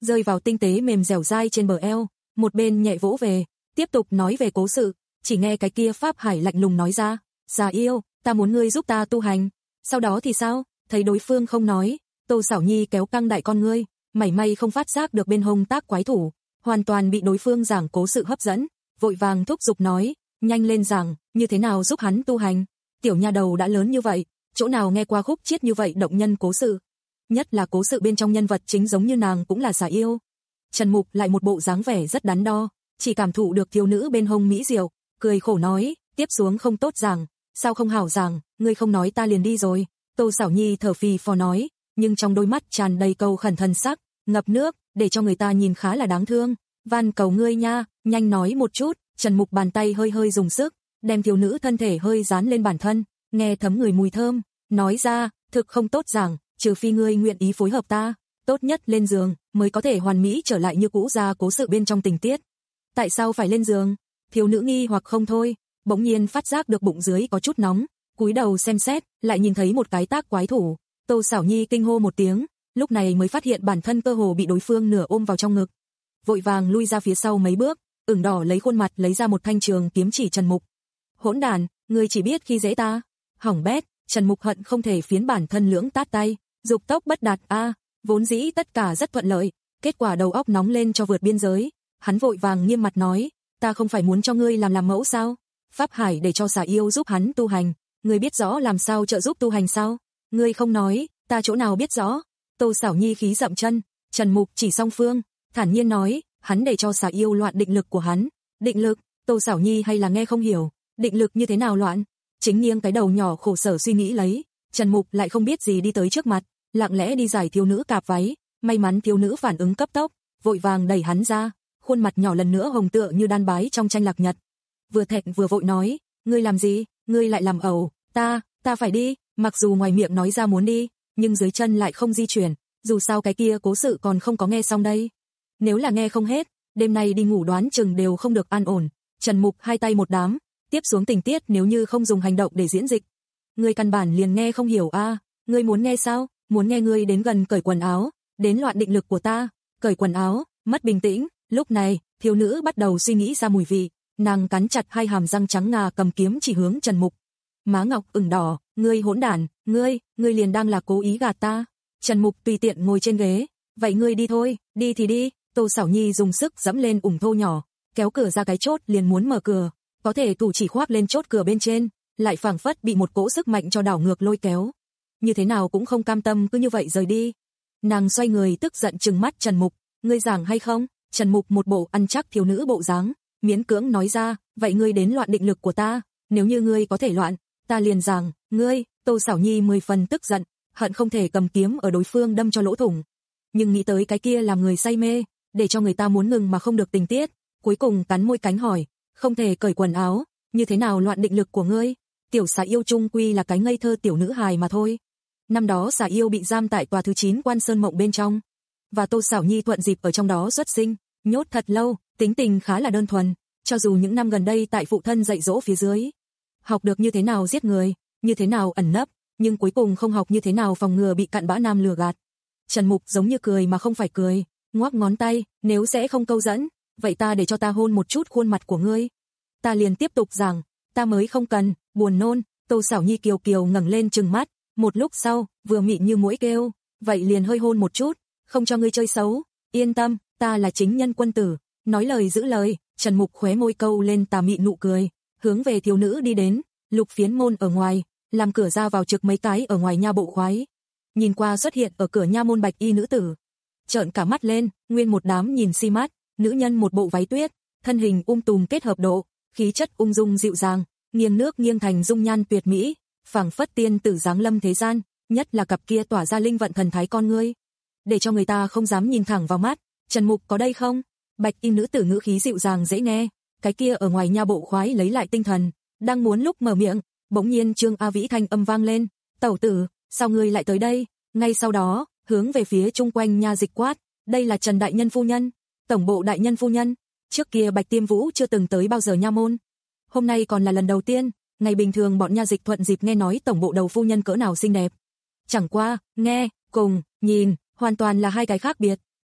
Speaker 2: rơi vào tinh tế mềm dẻo dai trên bờ eo, một bên nhẹ vỗ về, tiếp tục nói về cố sự, chỉ nghe cái kia Pháp Hải lạnh lùng nói ra, "Già yêu, ta muốn ngươi giúp ta tu hành." Sau đó thì sao? Thấy đối phương không nói, Tô Sảo Nhi kéo căng đại con ngươi, mảy may không phát giác được bên hông tác quái thủ, hoàn toàn bị đối phương giảng cố sự hấp dẫn, vội vàng thúc giục nói, "Nhanh lên giảng, như thế nào giúp hắn tu hành?" Tiểu nha đầu đã lớn như vậy, chỗ nào nghe qua khúc chiết như vậy động nhân cố sự. Nhất là cố sự bên trong nhân vật chính giống như nàng cũng là xà yêu. Trần Mục lại một bộ dáng vẻ rất đắn đo, chỉ cảm thụ được thiếu nữ bên hông mỹ diệu, cười khổ nói, "Tiếp xuống không tốt giảng, sao không hảo giảng, ngươi không nói ta liền đi rồi." Tô Sảo Nhi thở phì phò nói, nhưng trong đôi mắt tràn đầy câu khẩn thần sắc, ngập nước, để cho người ta nhìn khá là đáng thương. "Van cầu ngươi nha, nhanh nói một chút." Trần Mục bàn tay hơi hơi dùng sức, đem thiếu nữ thân thể hơi dán lên bản thân, nghe thấm người mùi thơm, nói ra, "Thực không tốt giảng, trừ phi ngươi nguyện ý phối hợp ta, tốt nhất lên giường mới có thể hoàn mỹ trở lại như cũ ra cố sự bên trong tình tiết." "Tại sao phải lên giường?" Thiếu nữ nghi hoặc không thôi, bỗng nhiên phát giác được bụng dưới có chút nóng, cúi đầu xem xét, lại nhìn thấy một cái tác quái thủ. Tô Sảo Nhi kinh hô một tiếng, lúc này mới phát hiện bản thân cơ hồ bị đối phương nửa ôm vào trong ngực, vội vàng lui ra phía sau mấy bước, ửng đỏ lấy khuôn mặt lấy ra một thanh trường kiếm chỉ Trần Mục. "Hỗn đản, ngươi chỉ biết khi dễ ta." Hỏng bét, Trần Mục hận không thể phiến bản thân lưỡng tát tay, dục tốc bất đạt a, vốn dĩ tất cả rất thuận lợi, kết quả đầu óc nóng lên cho vượt biên giới, hắn vội vàng nghiêm mặt nói, "Ta không phải muốn cho ngươi làm làm mẫu sao? Pháp Hải để cho xà yêu giúp hắn tu hành, ngươi biết rõ làm sao trợ giúp tu hành sao? Ngươi không nói, ta chỗ nào biết rõ?" Tô Sảo Nhi khí dậm chân, Trần Mục chỉ song phương, thản nhiên nói, "Hắn để cho xà yêu loạn định lực của hắn." Định lực? Tô Sảo Nhi hay là nghe không hiểu, định lực như thế nào loạn? Chính nghiêng cái đầu nhỏ khổ sở suy nghĩ lấy, Trần Mục lại không biết gì đi tới trước mặt, lặng lẽ đi giải thiếu nữ cạp váy, may mắn thiếu nữ phản ứng cấp tốc, vội vàng đẩy hắn ra, khuôn mặt nhỏ lần nữa hồng tựa như đan bái trong tranh lạc nhật. Vừa thẹn vừa vội nói, "Ngươi làm gì? Ngươi lại làm ẩu, ta, ta phải đi." Mặc dù ngoài miệng nói ra muốn đi, nhưng dưới chân lại không di chuyển, dù sao cái kia cố sự còn không có nghe xong đây. Nếu là nghe không hết, đêm nay đi ngủ đoán chừng đều không được an ổn. Trần Mục hai tay một đám, tiếp xuống tình tiết nếu như không dùng hành động để diễn dịch, ngươi căn bản liền nghe không hiểu a. À, ngươi muốn nghe sao? Muốn nghe ngươi đến gần cởi quần áo, đến loạn định lực của ta, cởi quần áo, mất bình tĩnh. Lúc này, thiếu nữ bắt đầu suy nghĩ ra mùi vị, nàng cắn chặt hai hàm răng trắng ngà cầm kiếm chỉ hướng Trần Mục. Má ngọc ửng đỏ, "Ngươi hỗn đản, ngươi, ngươi liền đang là cố ý gạt ta." Trần Mục tùy tiện ngồi trên ghế, "Vậy ngươi đi thôi, đi thì đi." Tô Sảo Nhi dùng sức giẫm lên ủng thô nhỏ, kéo cửa ra cái chốt liền muốn mở cửa, có thể thủ chỉ khoác lên chốt cửa bên trên, lại phảng phất bị một cỗ sức mạnh cho đảo ngược lôi kéo. Như thế nào cũng không cam tâm cứ như vậy rời đi. Nàng xoay người tức giận trừng mắt Trần Mục, "Ngươi giảng hay không?" Trần Mục một bộ ăn chắc thiếu nữ bộ dáng, miễn cưỡng nói ra, "Vậy ngươi đến loạn định lực của ta, nếu như ngươi có thể loạn, ta liền giảng." "Ngươi?" Tô Sảo Nhi mười phần tức giận, hận không thể cầm kiếm ở đối phương đâm cho lỗ thủng. Nhưng nghĩ tới cái kia làm người say mê, để cho người ta muốn ngừng mà không được tình tiết, cuối cùng cắn môi cánh hỏi, "Không thể cởi quần áo, như thế nào loạn định lực của ngươi?" Tiểu xà yêu trung quy là cái ngây thơ tiểu nữ hài mà thôi. Năm đó xà yêu bị giam tại tòa thứ chín Quan Sơn Mộng bên trong, và Tô Sảo Nhi thuận dịp ở trong đó xuất sinh, nhốt thật lâu, tính tình khá là đơn thuần, cho dù những năm gần đây tại phụ thân dạy dỗ phía dưới, học được như thế nào giết người, như thế nào ẩn nấp, nhưng cuối cùng không học như thế nào phòng ngừa bị cặn bã nam lừa gạt. Trần Mục giống như cười mà không phải cười, ngoắc ngón tay, "Nếu sẽ không câu dẫn, vậy ta để cho ta hôn một chút khuôn mặt của ngươi." Ta liền tiếp tục giảng, "Ta mới không cần, buồn nôn." Tô Sảo Nhi kiều kiều ngẩng lên trừng mắt, một lúc sau, vừa mịn như muỗi kêu, "Vậy liền hơi hôn một chút, không cho ngươi chơi xấu, yên tâm, ta là chính nhân quân tử." Nói lời giữ lời, Trần Mục khóe môi câu lên tà mị nụ cười, hướng về thiếu nữ đi đến, Lục Phiến môn ở ngoài, làm cửa ra vào trực mấy cái ở ngoài nha bộ khoái. Nhìn qua xuất hiện ở cửa nha môn bạch y nữ tử, trợn cả mắt lên, nguyên một đám nhìn si mắt, nữ nhân một bộ váy tuyết, thân hình um tùm kết hợp độ, khí chất ung dung dịu dàng, nghiêng nước nghiêng thành dung nhan tuyệt mỹ, phảng phất tiên tử giáng lâm thế gian, nhất là cặp kia tỏa ra linh vận thần thái con ngươi, để cho người ta không dám nhìn thẳng vào mắt. "Trần Mục có đây không?" Bạch y nữ tử ngữ khí dịu dàng dễ nghe, cái kia ở ngoài nha bộ khoái lấy lại tinh thần, đang muốn lúc mở miệng, bỗng nhiên Trương A Vĩ thanh âm vang lên, "Tẩu tử, sao ngươi lại tới đây?" Ngay sau đó, hướng về phía chung quanh nha dịch quát, "Đây là Trần đại nhân phu nhân, tổng bộ đại nhân phu nhân." Trước kia Bạch Tiêm Vũ chưa từng tới bao giờ nha môn, hôm nay còn là lần đầu tiên. Ngày bình thường bọn nha dịch thuận dịp nghe nói tổng bộ đầu phu nhân cỡ nào xinh đẹp, chẳng qua nghe cùng nhìn hoàn toàn là hai cái khác biệt.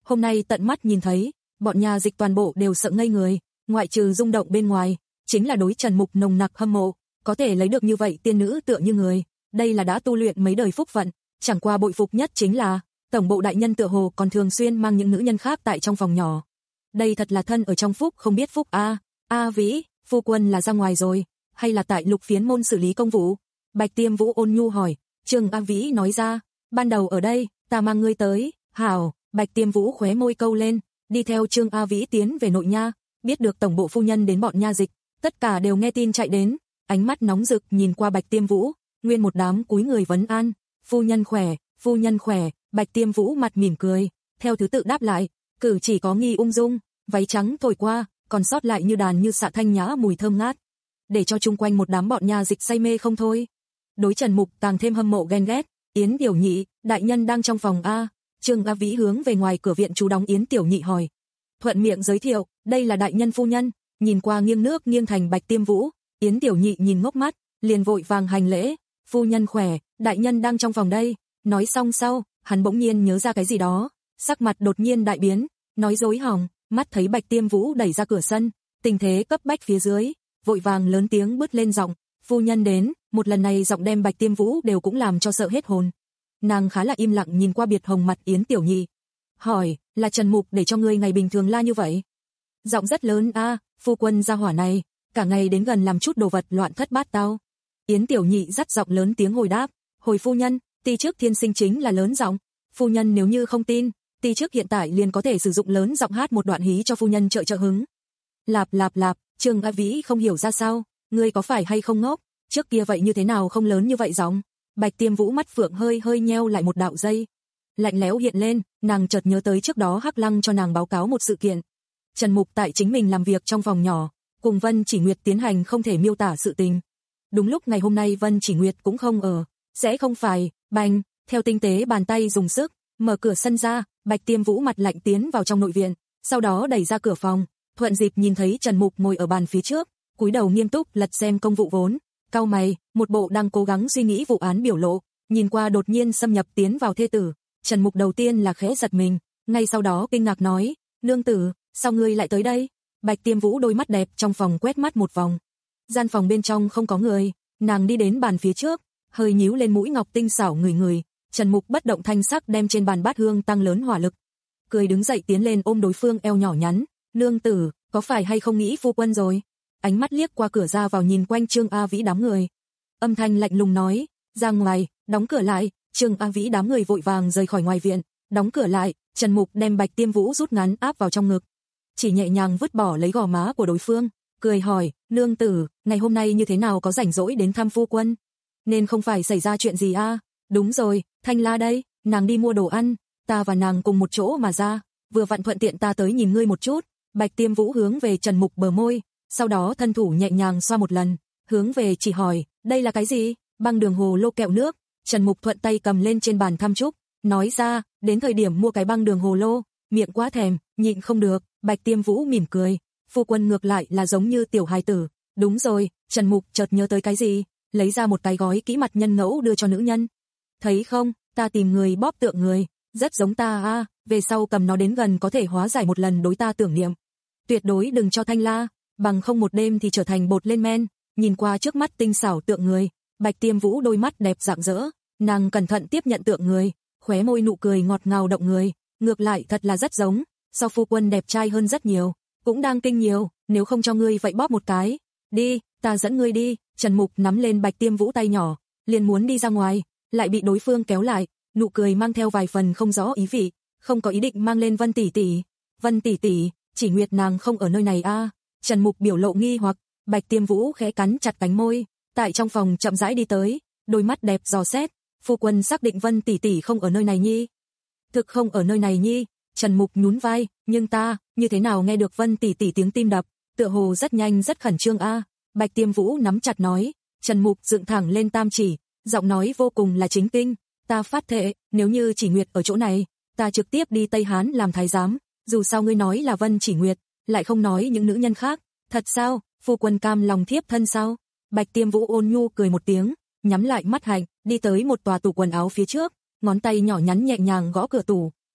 Speaker 2: hôm nay tận mắt nhìn thấy, bọn nhà dịch toàn bộ đều sợ ngây người, ngoại trừ rung động bên ngoài, chính là đối Trần Mục nồng nặc hâm mộ, có thể lấy được như vậy tiên nữ tựa như người, đây là đã tu luyện mấy đời phúc phận, chẳng qua bội phục nhất chính là, tổng bộ đại nhân tựa hồ còn thường xuyên mang những nữ nhân khác tại trong phòng nhỏ. Đây thật là thân ở trong phúc không biết phúc a. A Vĩ, phu quân là ra ngoài rồi, hay là tại Lục Phiến môn xử lý công vụ? Bạch Tiêm Vũ ôn nhu hỏi. Trương A Vĩ nói ra, ban đầu ở đây, ta mang ngươi tới. Hảo. Bạch Tiêm Vũ khóe môi câu lên, đi theo Trương A Vĩ tiến về nội nha, biết được tổng bộ phu nhân đến bọn nha dịch, tất cả đều nghe tin chạy đến, ánh mắt nóng rực nhìn qua Bạch Tiêm Vũ, nguyên một đám cúi người vấn an, phu nhân khỏe, phu nhân khỏe. Bạch Tiêm Vũ mặt mỉm cười, theo thứ tự đáp lại, cử chỉ có nghi ung dung, váy trắng thổi qua, còn sót lại như đàn như xạ thanh nhã mùi thơm ngát, để cho chung quanh một đám bọn nha dịch say mê không thôi. Đối Trần Mục càng thêm hâm mộ ghen ghét. Yến Tiểu Nhị, đại nhân đang trong phòng a. Trương A Vĩ hướng về ngoài cửa viện chú đóng Yến Tiểu Nhị hỏi. Thuận miệng giới thiệu, đây là đại nhân phu nhân. Nhìn qua nghiêng nước nghiêng thành Bạch Tiêm Vũ, Yến Tiểu Nhị nhìn ngốc mắt, liền vội vàng hành lễ, phu nhân khỏe, đại nhân đang trong phòng đây. Nói xong sau, hắn bỗng nhiên nhớ ra cái gì đó, sắc mặt đột nhiên đại biến, nói dối hỏng, mắt thấy Bạch Tiêm Vũ đẩy ra cửa sân, tình thế cấp bách phía dưới, vội vàng lớn tiếng bứt lên giọng, phu nhân đến. Một lần này giọng đem Bạch Tiêm Vũ đều cũng làm cho sợ hết hồn. Nàng khá là im lặng nhìn qua biệt hồng mặt Yến Tiểu Nhị, hỏi, là Trần Mục để cho ngươi ngày bình thường la như vậy? Giọng rất lớn a, phu quân gia hỏa này, cả ngày đến gần làm chút đồ vật loạn thất bát tao. Yến Tiểu Nhị dắt giọng lớn tiếng hồi đáp, hồi phu nhân, ti trước thiên sinh chính là lớn giọng, phu nhân nếu như không tin, ti trước hiện tại liền có thể sử dụng lớn giọng hát một đoạn hí cho phu nhân trợ trợ hứng. Lạp lạp lạp, Trương A Vĩ không hiểu ra sao, ngươi có phải hay không ngốc, trước kia vậy như thế nào không lớn như vậy giọng? Bạch Tiêm Vũ mắt phượng hơi hơi nheo lại một đạo dây, lạnh lẽo hiện lên, nàng chợt nhớ tới trước đó Hắc Lăng cho nàng báo cáo một sự kiện. Trần Mục tại chính mình làm việc trong phòng nhỏ, cùng Vân Chỉ Nguyệt tiến hành không thể miêu tả sự tình. Đúng lúc ngày hôm nay Vân Chỉ Nguyệt cũng không ở, sẽ không phải, bành, theo tinh tế bàn tay dùng sức, mở cửa sân ra, Bạch Tiêm Vũ mặt lạnh tiến vào trong nội viện, sau đó đẩy ra cửa phòng, thuận dịp nhìn thấy Trần Mục ngồi ở bàn phía trước, cúi đầu nghiêm túc lật xem công vụ vốn, cau mày, một bộ đang cố gắng suy nghĩ vụ án biểu lộ, nhìn qua đột nhiên xâm nhập tiến vào thê tử, Trần Mục đầu tiên là khẽ giật mình, ngay sau đó kinh ngạc nói, nương tử, sao ngươi lại tới đây? Bạch Tiêm Vũ đôi mắt đẹp trong phòng quét mắt một vòng, gian phòng bên trong không có người, nàng đi đến bàn phía trước, hơi nhíu lên mũi ngọc tinh xảo người người, Trần Mục bất động thanh sắc đem trên bàn bát hương tăng lớn hỏa lực, cười đứng dậy tiến lên ôm đối phương eo nhỏ nhắn, nương tử, có phải hay không nghĩ phu quân rồi? Ánh mắt liếc qua cửa ra vào nhìn quanh Trương A Vĩ đám người, âm thanh lạnh lùng nói, ra ngoài, đóng cửa lại. Trương A Vĩ đám người vội vàng rời khỏi ngoài viện, đóng cửa lại, Trần Mục đem Bạch Tiêm Vũ rút ngắn áp vào trong ngực, chỉ nhẹ nhàng vứt bỏ lấy gò má của đối phương, cười hỏi, nương tử, ngày hôm nay như thế nào có rảnh rỗi đến thăm phu quân? Nên không phải xảy ra chuyện gì a? À? Đúng rồi, Thanh La đây, nàng đi mua đồ ăn, ta và nàng cùng một chỗ mà ra, vừa vặn thuận tiện ta tới nhìn ngươi một chút. Bạch Tiêm Vũ hướng về Trần Mục bờ môi, sau đó thân thủ nhẹ nhàng xoa một lần, hướng về chỉ hỏi, đây là cái gì? Băng đường hồ lô kẹo nước. Trần Mục thuận tay cầm lên trên bàn thăm chúc, nói ra, đến thời điểm mua cái băng đường hồ lô, miệng quá thèm, nhịn không được. Bạch Tiêm Vũ mỉm cười, phu quân ngược lại là giống như tiểu hài tử. Đúng rồi, Trần Mục chợt nhớ tới cái gì, lấy ra một cái gói kỹ mặt nhân ngẫu đưa cho nữ nhân. Thấy không, ta tìm người bóp tượng người, rất giống ta a, à, về sau cầm nó đến gần có thể hóa giải một lần đối ta tưởng niệm. Tuyệt đối đừng cho Thanh La, bằng không một đêm thì trở thành bột lên men. Nhìn qua trước mắt tinh xảo tượng người, Bạch Tiêm Vũ đôi mắt đẹp rạng rỡ, nàng cẩn thận tiếp nhận tượng người, khóe môi nụ cười ngọt ngào động người, ngược lại thật là rất giống, so phu quân đẹp trai hơn rất nhiều, cũng đang kinh nhiều, nếu không cho ngươi vậy bóp một cái, đi, ta dẫn ngươi đi. Trần Mục nắm lên Bạch Tiêm Vũ tay nhỏ, liền muốn đi ra ngoài, lại bị đối phương kéo lại, nụ cười mang theo vài phần không rõ ý vị, không có ý định mang lên Vân tỷ tỷ. Vân tỷ tỷ, Chỉ Nguyệt nàng không ở nơi này a? À? Trần Mục biểu lộ nghi hoặc, Bạch Tiêm Vũ khẽ cắn chặt cánh môi, tại trong phòng chậm rãi đi tới, đôi mắt đẹp dò xét, phu quân xác định Vân tỷ tỷ không ở nơi này nhi? Thực không ở nơi này nhi. Trần Mục nhún vai, nhưng ta, như thế nào nghe được Vân tỷ tỷ tiếng tim đập, tựa hồ rất nhanh rất khẩn trương a. À? Bạch Tiêm Vũ nắm chặt nói, Trần Mục dựng thẳng lên tam chỉ, giọng nói vô cùng là chính kinh, ta phát thệ, nếu như Chỉ Nguyệt ở chỗ này, ta trực tiếp đi Tây Hán làm thái giám, dù sao ngươi nói là Vân Chỉ Nguyệt, lại không nói những nữ nhân khác, thật sao, phu quân cam lòng thiếp thân sao? Bạch Tiêm Vũ ôn nhu cười một tiếng, nhắm lại mắt hạnh, đi tới một tòa tủ quần áo phía trước, ngón tay nhỏ nhắn nhẹ nhàng gõ cửa tủ,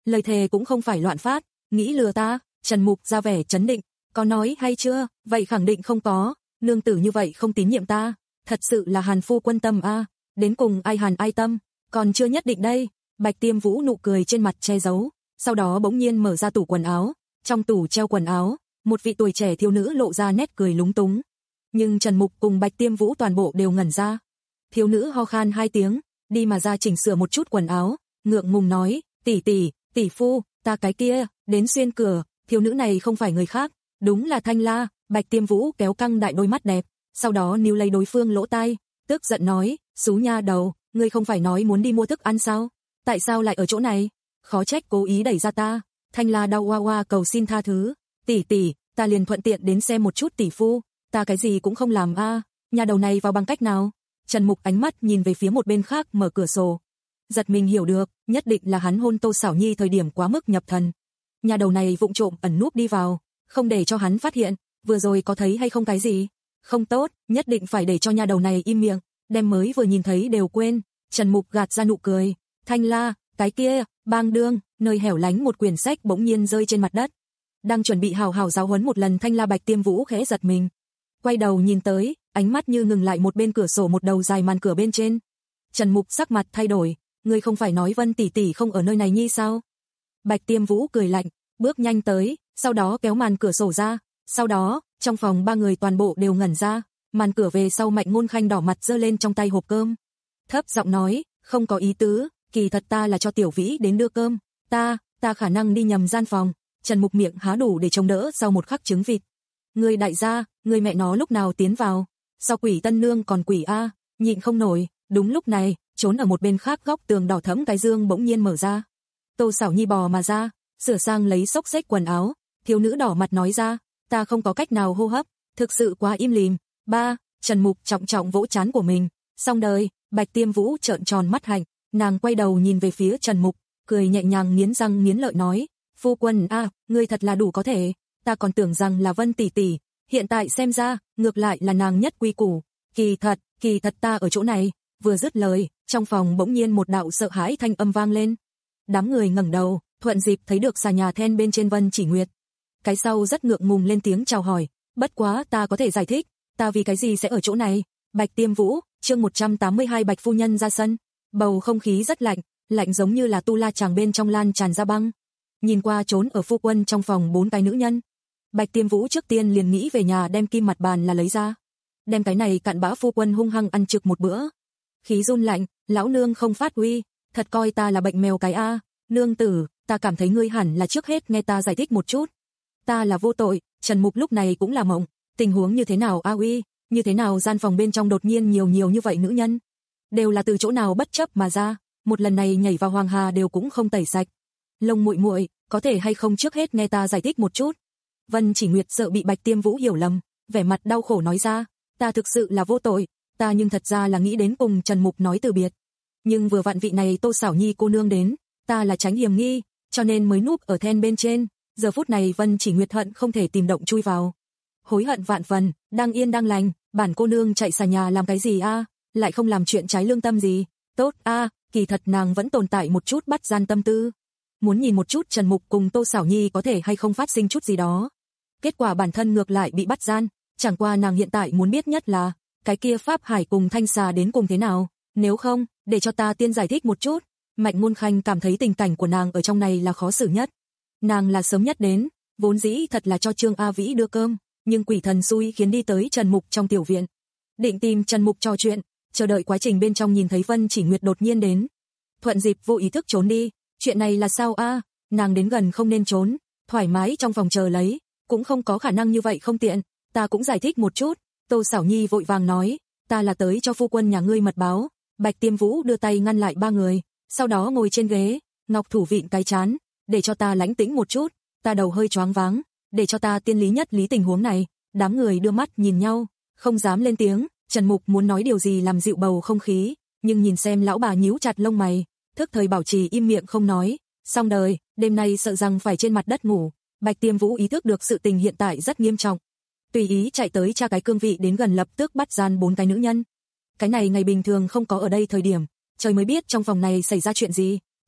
Speaker 2: lời thề cũng không phải loạn phát, nghĩ lừa ta. Trần Mục ra vẻ trấn định, có nói hay chưa? Vậy khẳng định không có, nương tử như vậy không tín nhiệm ta, thật sự là Hàn phu quân tâm a, đến cùng ai hàn ai tâm, còn chưa nhất định đây. Bạch Tiêm Vũ nụ cười trên mặt che giấu, sau đó bỗng nhiên mở ra tủ quần áo, trong tủ treo quần áo, một vị tuổi trẻ thiếu nữ lộ ra nét cười lúng túng. Nhưng Trần Mục cùng Bạch Tiêm Vũ toàn bộ đều ngẩn ra. Thiếu nữ ho khan hai tiếng, đi mà ra chỉnh sửa một chút quần áo, ngượng ngùng nói, tỷ tỷ, tỷ phu, ta cái kia, đến xuyên cửa. Thiếu nữ này không phải người khác, đúng là Thanh La. Bạch Tiêm Vũ kéo căng đại đôi mắt đẹp, sau đó níu lấy đối phương lỗ tai, tức giận nói, xú nha đầu, ngươi không phải nói muốn đi mua thức ăn sao? Tại sao lại ở chỗ này? Khó trách cố ý đẩy ra ta. Thanh La đau oa oa cầu xin tha thứ, tỷ tỷ, ta liền thuận tiện đến xem một chút tỷ phu, ta cái gì cũng không làm a. À. Nhà đầu này vào bằng cách nào? Trần Mục ánh mắt nhìn về phía một bên khác mở cửa sổ, giật mình hiểu được, nhất định là hắn hôn Tô Sảo Nhi thời điểm quá mức nhập thần. Nhà đầu này vụng trộm ẩn núp đi vào, không để cho hắn phát hiện, vừa rồi có thấy hay không cái gì? Không tốt, nhất định phải để cho nhà đầu này im miệng, đem mới vừa nhìn thấy đều quên. Trần Mục gạt ra nụ cười, Thanh La, cái kia, bang đương, nơi hẻo lánh một quyển sách bỗng nhiên rơi trên mặt đất. Đang chuẩn bị hào hào giáo huấn một lần Thanh La. Bạch Tiêm Vũ khẽ giật mình, quay đầu nhìn tới, ánh mắt như ngừng lại một bên cửa sổ một đầu dài màn cửa bên trên. Trần Mục sắc mặt thay đổi, ngươi không phải nói Vân tỷ tỷ không ở nơi này nhi sao? Bạch Tiêm Vũ cười lạnh, bước nhanh tới, sau đó kéo màn cửa sổ ra, sau đó, trong phòng ba người toàn bộ đều ngẩn ra, màn cửa về sau Mạnh Ngôn Khanh đỏ mặt giơ lên trong tay hộp cơm, thấp giọng nói, không có ý tứ, kỳ thật ta là cho Tiểu Vĩ đến đưa cơm, ta, ta khả năng đi nhầm gian phòng. Trần Mục miệng há đủ để chống đỡ sau một khắc trứng vịt. Người đại gia, người mẹ nó lúc nào tiến vào? Sao quỷ tân nương còn quỷ a? Nhịn không nổi. Đúng lúc này, trốn ở một bên khác góc tường đỏ thẫm cái dương bỗng nhiên mở ra. Tô Sảo Nhi bò mà ra, sửa sang lấy xốc xếch quần áo, thiếu nữ đỏ mặt nói ra, ta không có cách nào hô hấp, thực sự quá im lìm. Ba, Trần Mục trọng trọng vỗ trán của mình, xong đời. Bạch Tiêm Vũ trợn tròn mắt hạnh, nàng quay đầu nhìn về phía Trần Mục, cười nhẹ nhàng nghiến răng nghiến lợi nói, phu quân a, à, ngươi thật là đủ có thể, ta còn tưởng rằng là Vân tỷ tỷ, hiện tại xem ra, ngược lại là nàng nhất quy củ, kỳ thật, kỳ thật ta ở chỗ này. Vừa dứt lời, trong phòng bỗng nhiên một đạo sợ hãi thanh âm vang lên. Đám người ngẩng đầu, thuận dịp thấy được xà nhà then bên trên Vân Chỉ Nguyệt. Cái sau rất ngượng ngùng lên tiếng chào hỏi, bất quá ta có thể giải thích, ta vì cái gì sẽ ở chỗ này. Bạch Tiêm Vũ, chương một trăm tám mươi hai Bạch phu nhân ra sân, bầu không khí rất lạnh, lạnh giống như là tu la chàng bên trong lan tràn ra băng. Nhìn qua trốn ở phu quân trong phòng bốn cái nữ nhân, Bạch Tiêm Vũ trước tiên liền nghĩ về nhà đem kim mặt bàn là lấy ra, đem cái này cặn bã phu quân hung hăng ăn trực một bữa. Khí run lạnh, lão nương không phát uy, thật coi ta là bệnh mèo cái a. Nương tử, ta cảm thấy ngươi hẳn là trước hết nghe ta giải thích một chút. Ta là vô tội. Trần Mục lúc này cũng là mộng, tình huống như thế nào a uy, như thế nào gian phòng bên trong đột nhiên nhiều nhiều như vậy nữ nhân, đều là từ chỗ nào bất chấp mà ra, một lần này nhảy vào Hoàng Hà đều cũng không tẩy sạch. Lông muội muội, có thể hay không trước hết nghe ta giải thích một chút. Vân Chỉ Nguyệt sợ bị Bạch Tiêm Vũ hiểu lầm, vẻ mặt đau khổ nói ra, ta thực sự là vô tội, ta nhưng thật ra là nghĩ đến cùng Trần Mục nói từ biệt. Nhưng vừa vặn vị này Tô Sảo Nhi cô nương đến, ta là tránh hiểm nghi, cho nên mới núp ở then bên trên. Giờ phút này Vân Chỉ Nguyệt hận không thể tìm động chui vào. Hối hận vạn phần, đang yên đang lành, bản cô nương chạy xà nhà làm cái gì a, lại không làm chuyện trái lương tâm gì. Tốt a, kỳ thật nàng vẫn tồn tại một chút bắt gian tâm tư. Muốn nhìn một chút Trần Mục cùng Tô Sảo Nhi có thể hay không phát sinh chút gì đó. Kết quả bản thân ngược lại bị bắt gian, chẳng qua nàng hiện tại muốn biết nhất là, cái kia Pháp Hải cùng Thanh Xà đến cùng thế nào, nếu không, để cho ta tiên giải thích một chút. Mạnh Ngôn Khanh cảm thấy tình cảnh của nàng ở trong này là khó xử nhất. Nàng là sớm nhất đến, vốn dĩ thật là cho Trương A Vĩ đưa cơm, nhưng quỷ thần xui khiến đi tới Trần Mục trong tiểu viện. Định tìm Trần Mục trò chuyện, chờ đợi quá trình bên trong nhìn thấy Vân Chỉ Nguyệt đột nhiên đến. Thuận dịp vô ý thức trốn đi, chuyện này là sao a? À? Nàng đến gần không nên trốn, thoải mái trong phòng chờ lấy, cũng không có khả năng như vậy không tiện, ta cũng giải thích một chút. Tô Sảo Nhi vội vàng nói, ta là tới cho phu quân nhà ngươi mật báo. Bạch Tiêm Vũ đưa tay ngăn lại ba người, sau đó ngồi trên ghế, ngọc thủ vịn cái chán, để cho ta lãnh tĩnh một chút, ta đầu hơi choáng váng, để cho ta tiên lý nhất lý tình huống này. Đám người đưa mắt nhìn nhau, không dám lên tiếng. Trần Mục muốn nói điều gì làm dịu bầu không khí, nhưng nhìn xem lão bà nhíu chặt lông mày, thức thời bảo trì im miệng không nói. Xong đời, đêm nay sợ rằng phải trên mặt đất ngủ. Bạch Tiêm Vũ ý thức được sự tình hiện tại rất nghiêm trọng, tùy ý chạy tới tra cái cương vị đến gần lập tức bắt gian bốn cái nữ nhân. Cái này ngày bình thường không có ở đây thời điểm, trời mới biết trong phòng này xảy ra chuyện gì,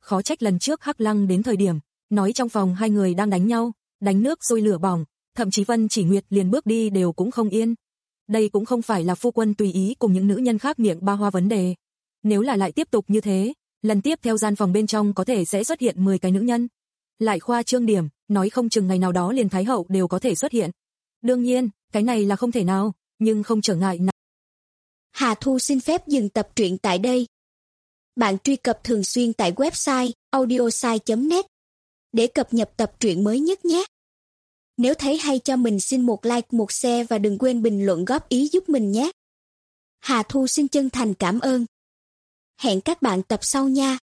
Speaker 2: khó trách lần trước Hắc Lăng đến thời điểm, nói trong phòng hai người đang đánh nhau, đánh nước sôi lửa bỏng, thậm chí Vân Chỉ Nguyệt liền bước đi đều cũng không yên. Đây cũng không phải là phu quân tùy ý cùng những nữ nhân khác miệng ba hoa vấn đề. Nếu là lại tiếp tục như thế, lần tiếp theo gian phòng bên trong có thể sẽ xuất hiện mười cái nữ nhân. Lại khoa trương điểm, nói không chừng ngày nào đó liền Thái Hậu đều có thể xuất hiện. Đương nhiên, cái này là không thể nào, nhưng không trở ngại nào.
Speaker 3: Hà Thu xin phép dừng tập truyện tại đây. Bạn truy cập thường xuyên tại website audiosai chấm net để cập nhật tập truyện mới nhất nhé. Nếu thấy hay cho mình xin một like, một share và đừng quên bình luận góp ý giúp mình nhé. Hà Thu xin chân thành cảm ơn. Hẹn các bạn tập sau nha.